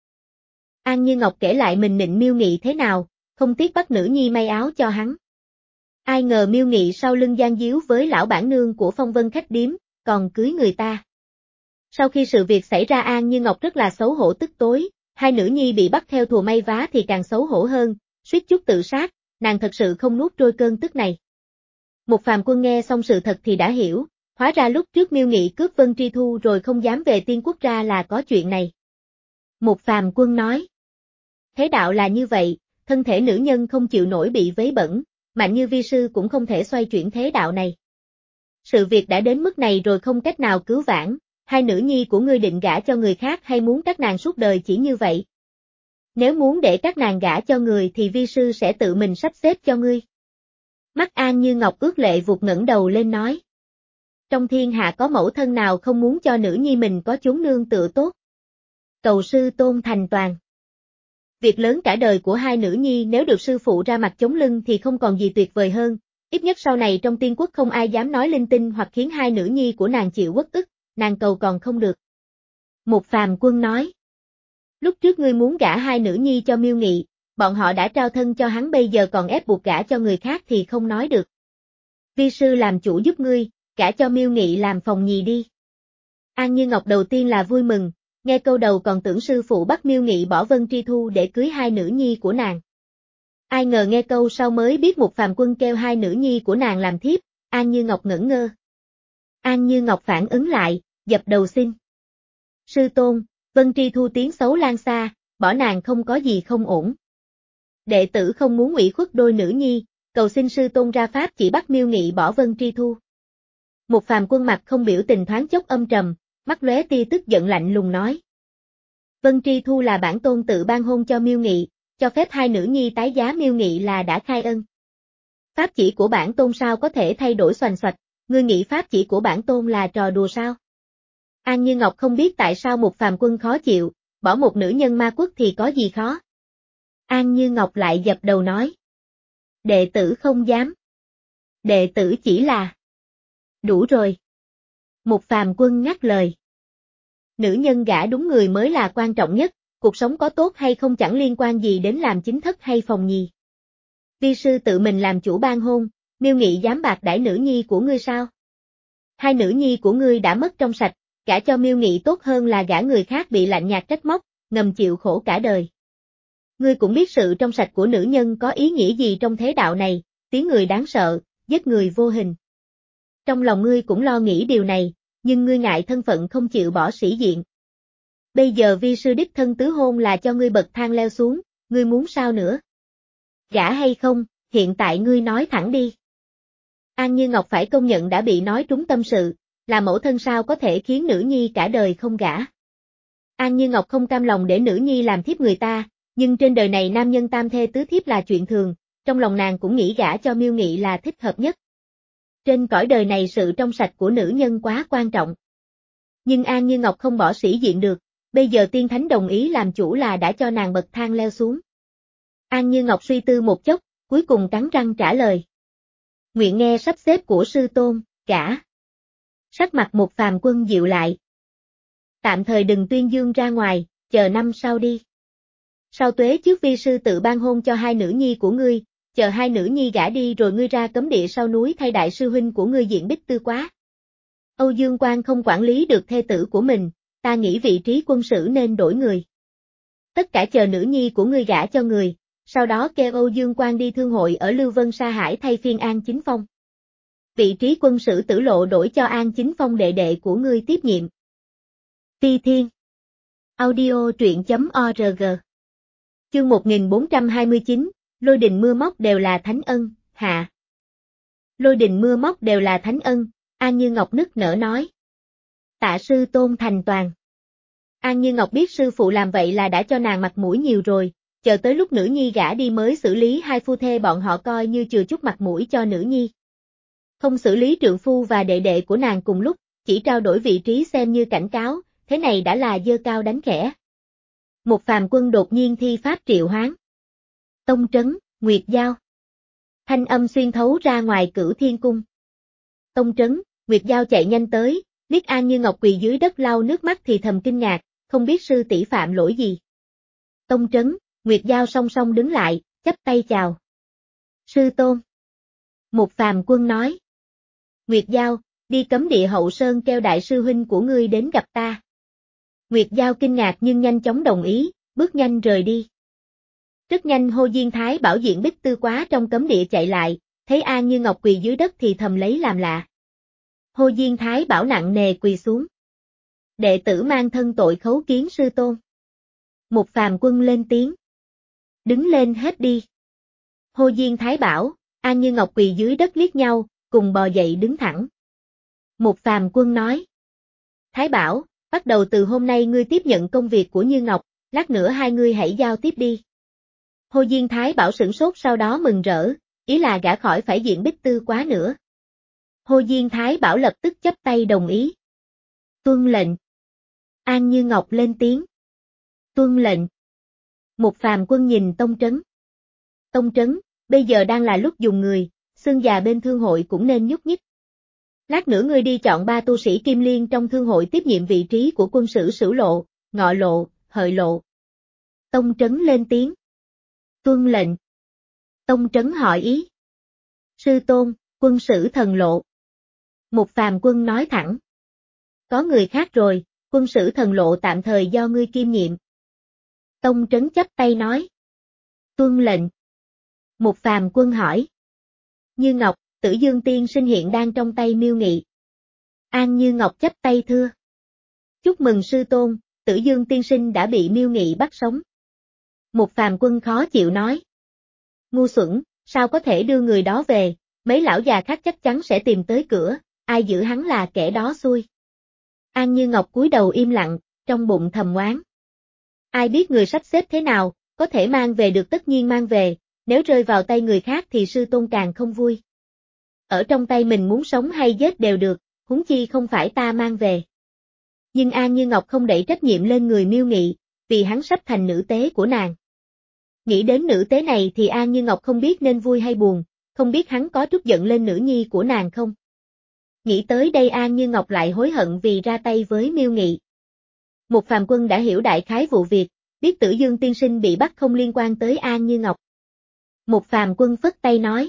An Như Ngọc kể lại mình nịnh Miêu Nghị thế nào, không tiếc bắt nữ nhi may áo cho hắn. Ai ngờ Miêu Nghị sau lưng gian díu với lão bản nương của Phong Vân khách điếm, còn cưới người ta. Sau khi sự việc xảy ra An Như Ngọc rất là xấu hổ tức tối, hai nữ nhi bị bắt theo thùa may vá thì càng xấu hổ hơn, suýt chút tự sát, nàng thật sự không nuốt trôi cơn tức này. Một Phàm Quân nghe xong sự thật thì đã hiểu, hóa ra lúc trước Miêu Nghị cướp Vân Tri Thu rồi không dám về Tiên Quốc ra là có chuyện này. Một Phàm Quân nói. Thế đạo là như vậy, thân thể nữ nhân không chịu nổi bị vấy bẩn, mạnh như vi sư cũng không thể xoay chuyển thế đạo này. Sự việc đã đến mức này rồi không cách nào cứu vãn, hai nữ nhi của ngươi định gả cho người khác hay muốn các nàng suốt đời chỉ như vậy? Nếu muốn để các nàng gả cho người thì vi sư sẽ tự mình sắp xếp cho ngươi. Mắt An Như Ngọc ướt lệ vụt ngẩng đầu lên nói. Trong thiên hạ có mẫu thân nào không muốn cho nữ nhi mình có chốn nương tựa tốt? Cầu sư tôn thành toàn. Việc lớn cả đời của hai nữ nhi nếu được sư phụ ra mặt chống lưng thì không còn gì tuyệt vời hơn, ít nhất sau này trong Tiên Quốc không ai dám nói linh tinh hoặc khiến hai nữ nhi của nàng chịu uất ức, nàng cầu còn không được. Một Phàm Quân nói. Lúc trước ngươi muốn gả hai nữ nhi cho Miêu Nghị, bọn họ đã trao thân cho hắn bây giờ còn ép buộc gả cho người khác thì không nói được. Vi sư làm chủ giúp ngươi, gả cho Miêu Nghị làm phòng nhì đi. An Như Ngọc đầu tiên là vui mừng, nghe câu đầu còn tưởng sư phụ bắt Miêu Nghị bỏ Vân Tri Thu để cưới hai nữ nhi của nàng. Ai ngờ nghe câu sau mới biết một Phàm Quân kêu hai nữ nhi của nàng làm thiếp, An Như Ngọc ngẩn ngơ. An Như Ngọc phản ứng lại, dập đầu xin. Sư tôn, Vân Tri Thu tiếng xấu lan xa, bỏ nàng không có gì không ổn. Đệ tử không muốn ủy khuất đôi nữ nhi, cầu xin sư tôn ra pháp chỉ bắt Miêu Nghị bỏ Vân Tri Thu. Một Phàm Quân mặt không biểu tình thoáng chốc âm trầm, mắt lóe tia tức giận lạnh lùng nói. Vân Tri Thu là bản tôn tự ban hôn cho Miêu Nghị, cho phép hai nữ nhi tái giá Miêu Nghị là đã khai ân. Pháp chỉ của bản tôn sao có thể thay đổi xoành xoạch, ngươi nghĩ pháp chỉ của bản tôn là trò đùa sao? An Như Ngọc không biết tại sao một phàm quân khó chịu, bỏ một nữ nhân ma quốc thì có gì khó. An Như Ngọc lại dập đầu nói. Đệ tử không dám. Đệ tử chỉ là. Đủ rồi. Một phàm quân ngắt lời. Nữ nhân gả đúng người mới là quan trọng nhất, cuộc sống có tốt hay không chẳng liên quan gì đến làm chính thất hay phòng nhì. Vi sư tự mình làm chủ ban hôn, Miêu Nghị dám bạc đãi nữ nhi của ngươi sao? Hai nữ nhi của ngươi đã mất trong sạch, gả cho Miêu Nghị tốt hơn là gả người khác bị lạnh nhạt trách móc, ngầm chịu khổ cả đời. Ngươi cũng biết sự trong sạch của nữ nhân có ý nghĩa gì trong thế đạo này, tiếng người đáng sợ, giết người vô hình. Trong lòng ngươi cũng lo nghĩ điều này, nhưng ngươi ngại thân phận không chịu bỏ sĩ diện. Bây giờ vi sư đích thân tứ hôn là cho ngươi bậc thang leo xuống, ngươi muốn sao nữa? Gả hay không, hiện tại ngươi nói thẳng đi. An Như Ngọc phải công nhận đã bị nói trúng tâm sự, là mẫu thân sao có thể khiến nữ nhi cả đời không gả. An Như Ngọc không cam lòng để nữ nhi làm thiếp người ta, nhưng trên đời này nam nhân tam thê tứ thiếp là chuyện thường, trong lòng nàng cũng nghĩ gả cho Miêu Nghị là thích hợp nhất. Trên cõi đời này sự trong sạch của nữ nhân quá quan trọng. Nhưng An Như Ngọc không bỏ sĩ diện được, bây giờ tiên thánh đồng ý làm chủ là đã cho nàng bậc thang leo xuống. An Như Ngọc suy tư một chốc, cuối cùng cắn răng trả lời. Nguyện nghe sắp xếp của sư tôn, gả. Sắc mặt một phàm quân dịu lại. Tạm thời đừng tuyên dương ra ngoài, chờ năm sau đi. Sau tuế trước vi sư tự ban hôn cho hai nữ nhi của ngươi, chờ hai nữ nhi gả đi rồi ngươi ra cấm địa sau núi thay đại sư huynh của ngươi diện Bích Tư Quá. Âu Dương Quang không quản lý được thê tử của mình, ta nghĩ vị trí quân sử nên đổi người. Tất cả chờ nữ nhi của ngươi gả cho người, sau đó kêu Âu Dương Quang đi thương hội ở Lưu Vân Sa Hải thay phiên An Chính Phong. Vị trí quân sử Tử Lộ đổi cho An Chính Phong đệ đệ của ngươi tiếp nhiệm. Phi Thiên. Audio truyện.org. Chương một nghìn bốn trăm hai mươi chín, Lôi đình mưa móc đều là thánh ân, hạ. Lôi đình mưa móc đều là thánh ân, An Như Ngọc nức nở nói. Tạ sư tôn thành toàn. An Như Ngọc biết sư phụ làm vậy là đã cho nàng mặt mũi nhiều rồi, chờ tới lúc nữ nhi gả đi mới xử lý hai phu thê bọn họ coi như chừa chút mặt mũi cho nữ nhi. Không xử lý trượng phu và đệ đệ của nàng cùng lúc, chỉ trao đổi vị trí xem như cảnh cáo, thế này đã là giơ cao đánh khẽ. Một phàm quân đột nhiên thi pháp triệu hoán. Tông trấn, Nguyệt Giao. Thanh âm xuyên thấu ra ngoài Cửu Thiên Cung. Tông trấn, Nguyệt Giao chạy nhanh tới, liếc An Như Ngọc quỳ dưới đất lau nước mắt thì thầm kinh ngạc, không biết sư tỷ phạm lỗi gì. Tông trấn, Nguyệt Giao song song đứng lại, chắp tay chào. Sư tôn. Một phàm quân nói. Nguyệt Giao, đi cấm địa hậu sơn kêu đại sư huynh của ngươi đến gặp ta. Nguyệt Giao kinh ngạc nhưng nhanh chóng đồng ý, bước nhanh rời đi. Rất nhanh Hồ Diên Thái Bảo diện Bích Tư Quá trong cấm địa chạy lại, thấy An Như Ngọc quỳ dưới đất thì thầm lấy làm lạ. Hồ Diên Thái Bảo nặng nề quỳ xuống. Đệ tử mang thân tội khấu kiến sư tôn. Một phàm quân lên tiếng. Đứng lên hết đi. Hồ Diên Thái Bảo, An Như Ngọc quỳ dưới đất liếc nhau, cùng bò dậy đứng thẳng. Một phàm quân nói. Thái Bảo, bắt đầu từ hôm nay ngươi tiếp nhận công việc của Như Ngọc, lát nữa hai ngươi hãy giao tiếp đi. Hồ Diên Thái Bảo sửng sốt sau đó mừng rỡ, ý là gã khỏi phải diện Bích Tư Quá nữa. Hồ Diên Thái Bảo lập tức chắp tay đồng ý. Tuân lệnh. An Như Ngọc lên tiếng. Tuân lệnh. Một phàm quân nhìn Tông Trấn. Tông Trấn, bây giờ đang là lúc dùng người, xương già bên thương hội cũng nên nhúc nhích. Lát nữa ngươi đi chọn ba tu sĩ Kim Liên trong thương hội tiếp nhiệm vị trí của quân sử Sửu Lộ, Ngọ Lộ, Hợi Lộ. Tông Trấn lên tiếng. Tuân lệnh. Tông Trấn hỏi ý. Sư tôn, quân sử Thần Lộ. Một phàm quân nói thẳng. Có người khác rồi, quân sử Thần Lộ tạm thời do ngươi kiêm nhiệm. Tông Trấn chắp tay nói. Tuân lệnh. Một phàm quân hỏi. Như Ngọc, Tử Dương Tiên Sinh hiện đang trong tay Miêu Nghị. An Như Ngọc chắp tay thưa. Chúc mừng sư tôn, Tử Dương Tiên Sinh đã bị Miêu Nghị bắt sống. Một phàm quân khó chịu nói. Ngu xuẩn, sao có thể đưa người đó về, mấy lão già khác chắc chắn sẽ tìm tới cửa, ai giữ hắn là kẻ đó xui. An Như Ngọc cúi đầu im lặng, trong bụng thầm oán. Ai biết người sắp xếp thế nào, có thể mang về được tất nhiên mang về, nếu rơi vào tay người khác thì sư tôn càng không vui. Ở trong tay mình muốn sống hay chết đều được, huống chi không phải ta mang về. Nhưng An Như Ngọc không đẩy trách nhiệm lên người Miêu Nghị, vì hắn sắp thành nữ tế của nàng. Nghĩ đến nữ tế này thì An Như Ngọc không biết nên vui hay buồn, không biết hắn có trút giận lên nữ nhi của nàng không. Nghĩ tới đây An Như Ngọc lại hối hận vì ra tay với Miêu Nghị. Một phàm quân đã hiểu đại khái vụ việc, biết Tử Dương tiên sinh bị bắt không liên quan tới An Như Ngọc. Một phàm quân phất tay nói.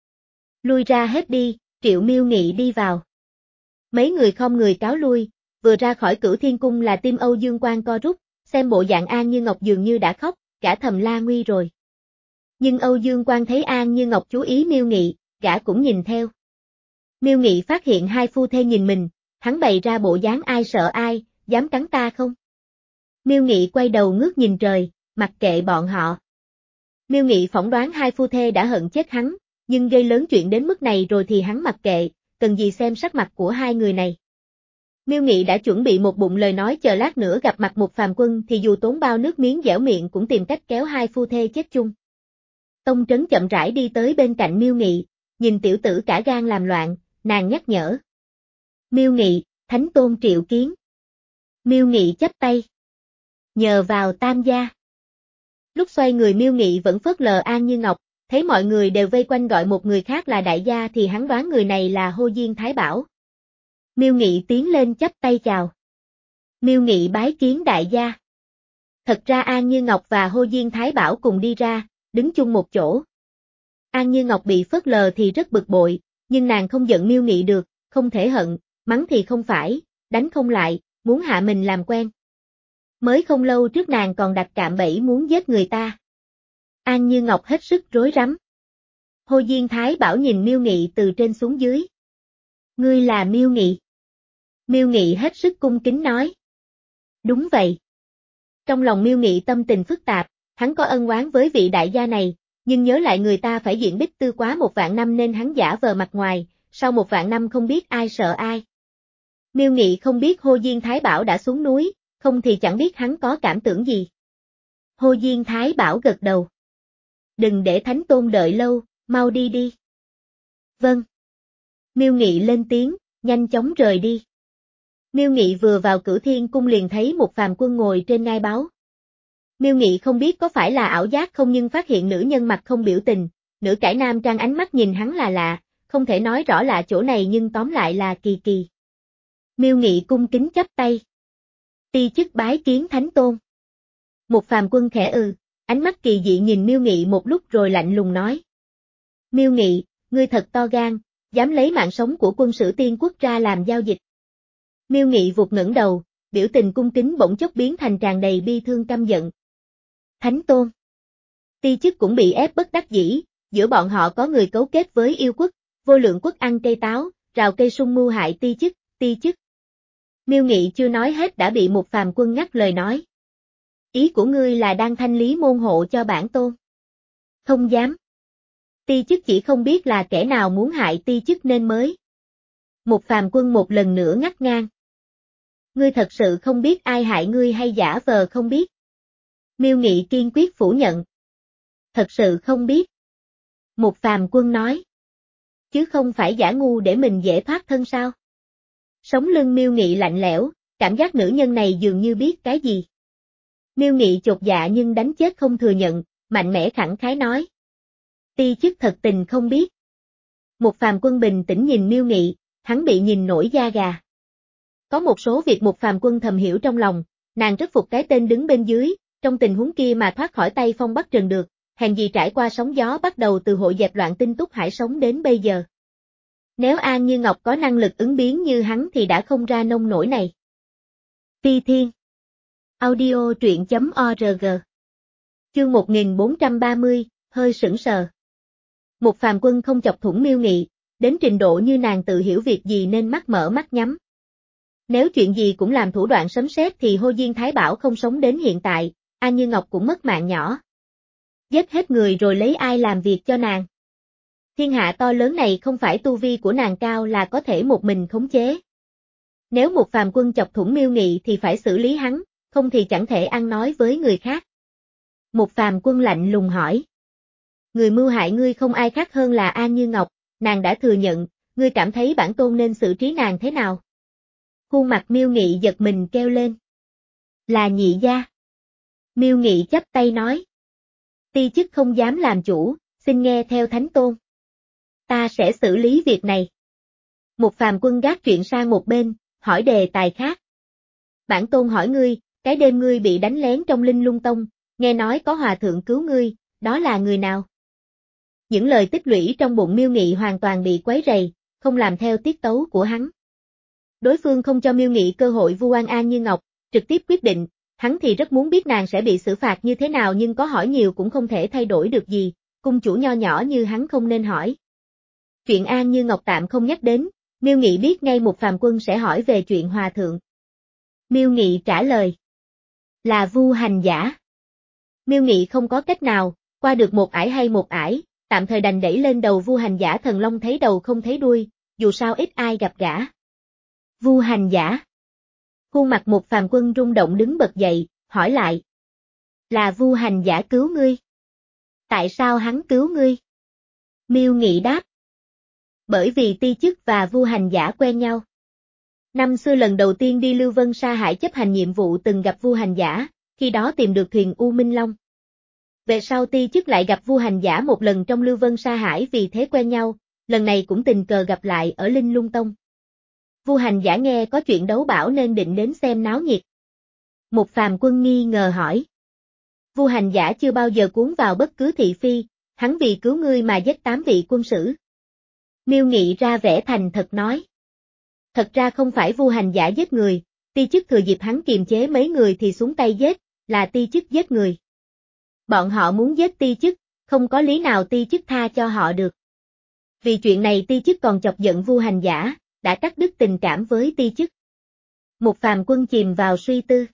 Lui ra hết đi, triệu Miêu Nghị đi vào. Mấy người không người cáo lui, vừa ra khỏi Cửu Thiên Cung là tim Âu Dương Quang co rút, xem bộ dạng An Như Ngọc dường như đã khóc, gã thầm la nguy rồi. Nhưng Âu Dương Quang thấy An Như Ngọc chú ý Miêu Nghị, gã cũng nhìn theo. Miêu Nghị phát hiện hai phu thê nhìn mình, hắn bày ra bộ dáng ai sợ ai, dám cắn ta không? Miêu Nghị quay đầu ngước nhìn trời, mặc kệ bọn họ. Miêu Nghị phỏng đoán hai phu thê đã hận chết hắn, nhưng gây lớn chuyện đến mức này rồi thì hắn mặc kệ, cần gì xem sắc mặt của hai người này. Miêu Nghị đã chuẩn bị một bụng lời nói chờ lát nữa gặp mặt một phàm quân thì dù tốn bao nước miếng dẻo miệng cũng tìm cách kéo hai phu thê chết chung. Tông Trấn chậm rãi đi tới bên cạnh Miêu Nghị, nhìn tiểu tử cả gan làm loạn, nàng nhắc nhở. Miêu Nghị, Thánh Tôn triệu kiến. Miêu Nghị chắp tay. Nhờ vào Tam gia. Lúc xoay người Miêu Nghị vẫn phớt lờ An Như Ngọc, thấy mọi người đều vây quanh gọi một người khác là đại gia thì hắn đoán người này là Hồ Diên Thái Bảo. Miêu Nghị tiến lên chắp tay chào. Miêu Nghị bái kiến đại gia. Thật ra An Như Ngọc và Hồ Diên Thái Bảo cùng đi ra, đứng chung một chỗ. An Như Ngọc bị phớt lờ thì rất bực bội, nhưng nàng không giận Miêu Nghị được, không thể hận, mắng thì không phải, đánh không lại, muốn hạ mình làm quen. Mới không lâu trước nàng còn đặt cạm bẫy muốn giết người ta. An Như Ngọc hết sức rối rắm. Hồ Diên Thái Bảo nhìn Miêu Nghị từ trên xuống dưới. Ngươi là Miêu Nghị. Miêu Nghị hết sức cung kính nói. Đúng vậy. Trong lòng Miêu Nghị tâm tình phức tạp, hắn có ân oán với vị đại gia này, nhưng nhớ lại người ta phải diện bích tư quá một vạn năm nên hắn giả vờ mặt ngoài, sau một vạn năm không biết ai sợ ai. Miêu Nghị không biết Hồ Diên Thái Bảo đã xuống núi, không thì chẳng biết hắn có cảm tưởng gì. Hồ Diên Thái Bảo gật đầu. Đừng để Thánh Tôn đợi lâu, mau đi đi. Vâng. Miêu Nghị lên tiếng, nhanh chóng rời đi. Miêu Nghị vừa vào Cửu Thiên Cung liền thấy một phàm quân ngồi trên ngai báu. Miêu Nghị không biết có phải là ảo giác không nhưng phát hiện nữ nhân mặt không biểu tình, nữ cải nam trang ánh mắt nhìn hắn là lạ, không thể nói rõ lạ chỗ này nhưng tóm lại là kỳ kỳ. Miêu Nghị cung kính chắp tay. Ti chức bái kiến Thánh Tôn. Một phàm quân khẽ ừ, ánh mắt kỳ dị nhìn Miêu Nghị một lúc rồi lạnh lùng nói. Miêu Nghị, ngươi thật to gan, dám lấy mạng sống của quân sử tiên quốc ra làm giao dịch. Miêu Nghị vụt ngẩng đầu, biểu tình cung kính bỗng chốc biến thành tràn đầy bi thương căm giận. Thánh Tôn. Ti chức cũng bị ép bất đắc dĩ, giữa bọn họ có người cấu kết với yêu quốc, vô lượng quốc ăn cây táo, rào cây sung mưu hại ti chức, ti chức. Miêu Nghị chưa nói hết đã bị một phàm quân ngắt lời nói. Ý của ngươi là đang thanh lý môn hộ cho bản tôn. Không dám. Ti chức chỉ không biết là kẻ nào muốn hại ti chức nên mới. Một phàm quân một lần nữa ngắt ngang. Ngươi thật sự không biết ai hại ngươi hay giả vờ không biết. Miêu Nghị kiên quyết phủ nhận. Thật sự không biết. Một phàm quân nói. Chứ không phải giả ngu để mình dễ thoát thân sao? Sống lưng Miêu Nghị lạnh lẽo, cảm giác nữ nhân này dường như biết cái gì. Miêu Nghị chột dạ nhưng đánh chết không thừa nhận, mạnh mẽ khẳng khái nói. Ti chức thật tình không biết. Một phàm quân bình tĩnh nhìn Miêu Nghị, hắn bị nhìn nổi da gà. Có một số việc một phàm quân thầm hiểu trong lòng, nàng rất phục cái tên đứng bên dưới, trong tình huống kia mà thoát khỏi tay Phong Bắc Trần được, hèn gì trải qua sóng gió bắt đầu từ hội dẹp loạn Tinh Túc Hải sống đến bây giờ. Nếu An Như Ngọc có năng lực ứng biến như hắn thì đã không ra nông nổi này. Phi Thiên. Audio truyện chấm org. Chương một nghìn bốn trăm ba mươi, hơi sững sờ. Một phàm quân không chọc thủng Miêu Nghị, đến trình độ như nàng tự hiểu việc gì nên mắt mở mắt nhắm. Nếu chuyện gì cũng làm thủ đoạn sấm sét thì Hồ Diên Thái Bảo không sống đến hiện tại, An Như Ngọc cũng mất mạng nhỏ. Giết hết người rồi lấy ai làm việc cho nàng. Thiên hạ to lớn này không phải tu vi của nàng cao là có thể một mình khống chế. Nếu một phàm quân chọc thủng Miêu Nghị thì phải xử lý hắn, không thì chẳng thể ăn nói với người khác. Một phàm quân lạnh lùng hỏi. Người mưu hại ngươi không ai khác hơn là An Như Ngọc, nàng đã thừa nhận, ngươi cảm thấy bản tôn nên xử trí nàng thế nào? Khuôn mặt Miêu Nghị giật mình kêu lên. Là nhị gia. Miêu Nghị chắp tay nói. Ti chức không dám làm chủ, xin nghe theo thánh tôn. Ta sẽ xử lý việc này. Một phàm quân gác chuyện sang một bên, hỏi đề tài khác. Bản tôn hỏi ngươi, cái đêm ngươi bị đánh lén trong Linh Lung Tông, nghe nói có hòa thượng cứu ngươi, đó là người nào? Những lời tích lũy trong bụng Miêu Nghị hoàn toàn bị quấy rầy, không làm theo tiết tấu của hắn. Đối phương không cho Miêu Nghị cơ hội vu oan An Như Ngọc, trực tiếp quyết định, hắn thì rất muốn biết nàng sẽ bị xử phạt như thế nào nhưng có hỏi nhiều cũng không thể thay đổi được gì, cung chủ nho nhỏ như hắn không nên hỏi. Chuyện An Như Ngọc tạm không nhắc đến, Miêu Nghị biết ngay một phàm quân sẽ hỏi về chuyện hòa thượng. Miêu Nghị trả lời. Là vu hành giả. Miêu Nghị không có cách nào, qua được một ải hay một ải, tạm thời đành đẩy lên đầu vu hành giả thần long thấy đầu không thấy đuôi, dù sao ít ai gặp gã. Vu hành giả. Khuôn mặt một phàm quân rung động đứng bật dậy, hỏi lại. Là vu hành giả cứu ngươi. Tại sao hắn cứu ngươi? Miêu Nghị đáp. Bởi vì ti chức và vu hành giả quen nhau. Năm xưa lần đầu tiên đi Lưu Vân Sa Hải chấp hành nhiệm vụ từng gặp vu hành giả, khi đó tìm được thuyền U Minh Long. Về sau ti chức lại gặp vu hành giả một lần trong Lưu Vân Sa Hải vì thế quen nhau, lần này cũng tình cờ gặp lại ở Linh Lung Tông. Vu hành giả nghe có chuyện đấu bảo nên định đến xem náo nhiệt. Một phàm quân nghi ngờ hỏi. Vu hành giả chưa bao giờ cuốn vào bất cứ thị phi, hắn vì cứu ngươi mà giết tám vị quân sử. Miêu Nghị ra vẻ thành thật nói. Thật ra không phải vu hành giả giết người, ti chức thừa dịp hắn kiềm chế mấy người thì xuống tay giết, là ti chức giết người. Bọn họ muốn giết ti chức, không có lý nào ti chức tha cho họ được. Vì chuyện này ti chức còn chọc giận vu hành giả, đã cắt đứt tình cảm với ti chức. Một phàm quân chìm vào suy tư.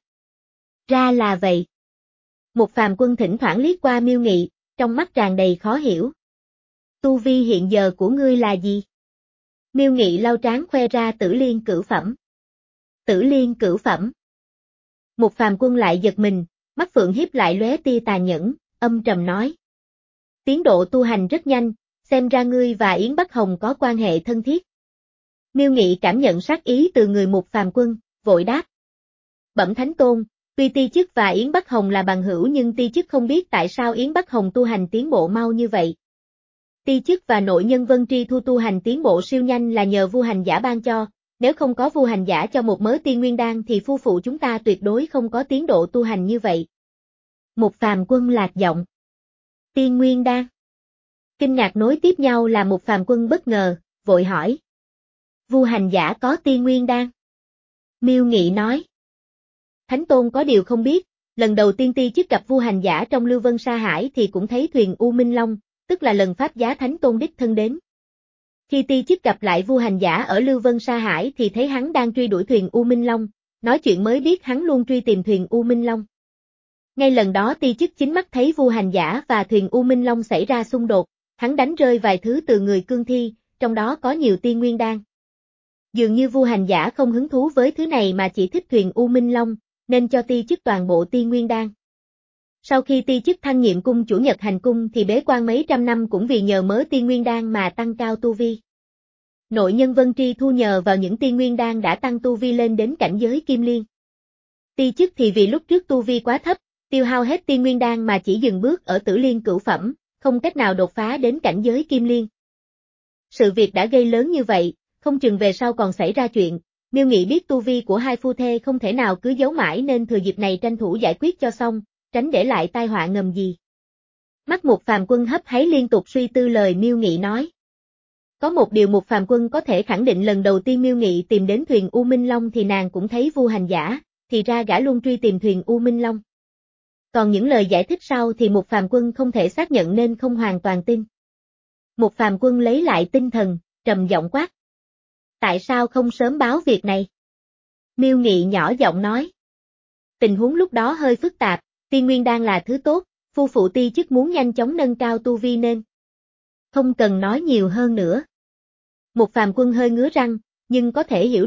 Ra là vậy. Một phàm quân thỉnh thoảng liếc qua Miêu Nghị, trong mắt tràn đầy khó hiểu. Tu vi hiện giờ của ngươi là gì? Miêu Nghị lau trán khoe ra tử liên cửu phẩm. Tử liên cửu phẩm. Một phàm quân lại giật mình, mắt phượng hiếp lại lóe tia tà nhẫn, âm trầm nói. Tiến độ tu hành rất nhanh, xem ra ngươi và Yến Bắc Hồng có quan hệ thân thiết. Miêu Nghị cảm nhận sát ý từ người một phàm quân, vội đáp. Bẩm Thánh Tôn, tuy ti chức và Yến Bắc Hồng là bằng hữu nhưng ti chức không biết tại sao Yến Bắc Hồng tu hành tiến bộ mau như vậy. Ti chức và nội nhân Vân Tri Thu tu hành tiến bộ siêu nhanh là nhờ vu hành giả ban cho, nếu không có vu hành giả cho một mớ tiên nguyên đan thì phu phụ chúng ta tuyệt đối không có tiến độ tu hành như vậy. Một phàm quân lạc giọng. Tiên nguyên đan. Kinh ngạc nối tiếp nhau là một phàm quân bất ngờ, vội hỏi. Vu hành giả có tiên nguyên đan. Miêu Nghị nói. Thánh Tôn có điều không biết, lần đầu tiên ti chức gặp vu hành giả trong Lưu Vân Sa Hải thì cũng thấy thuyền U Minh Long, tức là lần Pháp Giá Thánh Tôn đích thân đến. Khi ti chức gặp lại vu hành giả ở Lưu Vân Sa Hải thì thấy hắn đang truy đuổi thuyền U Minh Long, nói chuyện mới biết hắn luôn truy tìm thuyền U Minh Long. Ngay lần đó ti chức chính mắt thấy vu hành giả và thuyền U Minh Long xảy ra xung đột, hắn đánh rơi vài thứ từ người cương thi, trong đó có nhiều tiên nguyên đan. Dường như vu hành giả không hứng thú với thứ này mà chỉ thích thuyền U Minh Long, nên cho ti chức toàn bộ tiên nguyên đan. Sau khi ti chức thăng nhiệm cung chủ Nhật Hành Cung thì bế quan mấy trăm năm cũng vì nhờ mớ tiên nguyên đan mà tăng cao tu vi. Nội nhân Vân Tri Thu nhờ vào những tiên nguyên đan đã tăng tu vi lên đến cảnh giới Kim Liên. Ti chức thì vì lúc trước tu vi quá thấp, tiêu hao hết tiên nguyên đan mà chỉ dừng bước ở tử liên cửu phẩm, không cách nào đột phá đến cảnh giới Kim Liên. Sự việc đã gây lớn như vậy, không chừng về sau còn xảy ra chuyện. Miêu Nghị biết tu vi của hai phu thê không thể nào cứ giấu mãi nên thừa dịp này tranh thủ giải quyết cho xong, tránh để lại tai họa ngầm gì. Mắt một phàm quân hấp háy liên tục suy tư lời Miêu Nghị nói. Có một điều một phàm quân có thể khẳng định lần đầu tiên Miêu Nghị tìm đến thuyền U Minh Long thì nàng cũng thấy vu hành giả, thì ra gã luôn truy tìm thuyền U Minh Long. Còn những lời giải thích sau thì một phàm quân không thể xác nhận nên không hoàn toàn tin. Một phàm quân lấy lại tinh thần, trầm giọng quát. Tại sao không sớm báo việc này? Miêu Nghị nhỏ giọng nói. Tình huống lúc đó hơi phức tạp, tiên nguyên đan là thứ tốt, phu phụ ti chức muốn nhanh chóng nâng cao tu vi nên. Không cần nói nhiều hơn nữa. Một phàm quân hơi ngứa răng, nhưng có thể hiểu được,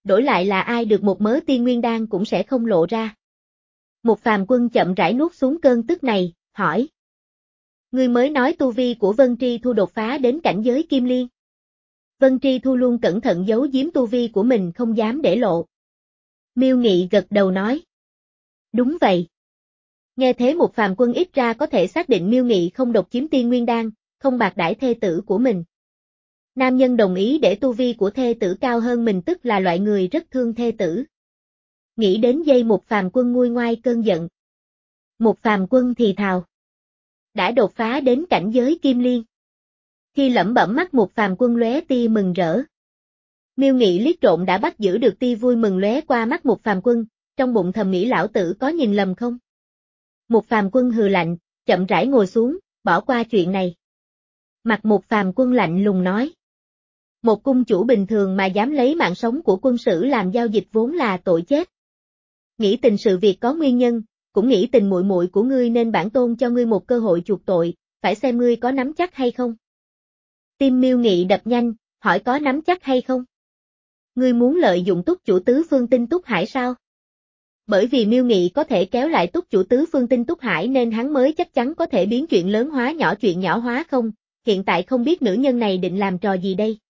đổi lại là ai được một mớ tiên nguyên đan cũng sẽ không lộ ra. Một phàm quân chậm rãi nuốt xuống cơn tức này, hỏi. Ngươi mới nói tu vi của Vân Tri Thu đột phá đến cảnh giới Kim Liên. Vân Tri Thu luôn cẩn thận giấu giếm tu vi của mình không dám để lộ. Miêu Nghị gật đầu nói. Đúng vậy. Nghe thế một phàm quân ít ra có thể xác định Miêu Nghị không độc chiếm tiên nguyên đan, không bạc đãi thê tử của mình. Nam nhân đồng ý để tu vi của thê tử cao hơn mình tức là loại người rất thương thê tử. Nghĩ đến giây một phàm quân nguôi ngoai cơn giận. Một phàm quân thì thào. Đã đột phá đến cảnh giới Kim Liên. Khi lẩm bẩm mắt một phàm quân lóe tia mừng rỡ. Miêu Nghị liếc trộm đã bắt giữ được tia vui mừng lóe qua mắt một phàm quân, trong bụng thầm nghĩ lão tử có nhìn lầm không? Một phàm quân hừ lạnh, chậm rãi ngồi xuống, bỏ qua chuyện này. Mặt một phàm quân lạnh lùng nói. Một cung chủ bình thường mà dám lấy mạng sống của quân sử làm giao dịch vốn là tội chết. Nghĩ tình sự việc có nguyên nhân, cũng nghĩ tình muội muội của ngươi nên bản tôn cho ngươi một cơ hội chuộc tội, phải xem ngươi có nắm chắc hay không. Tim Miêu Nghị đập nhanh, hỏi có nắm chắc hay không? Ngươi muốn lợi dụng túc chủ tứ phương tinh Túc Hải sao? Bởi vì Miêu Nghị có thể kéo lại túc chủ tứ phương tinh Túc Hải nên hắn mới chắc chắn có thể biến chuyện lớn hóa nhỏ chuyện nhỏ hóa không, hiện tại không biết nữ nhân này định làm trò gì đây.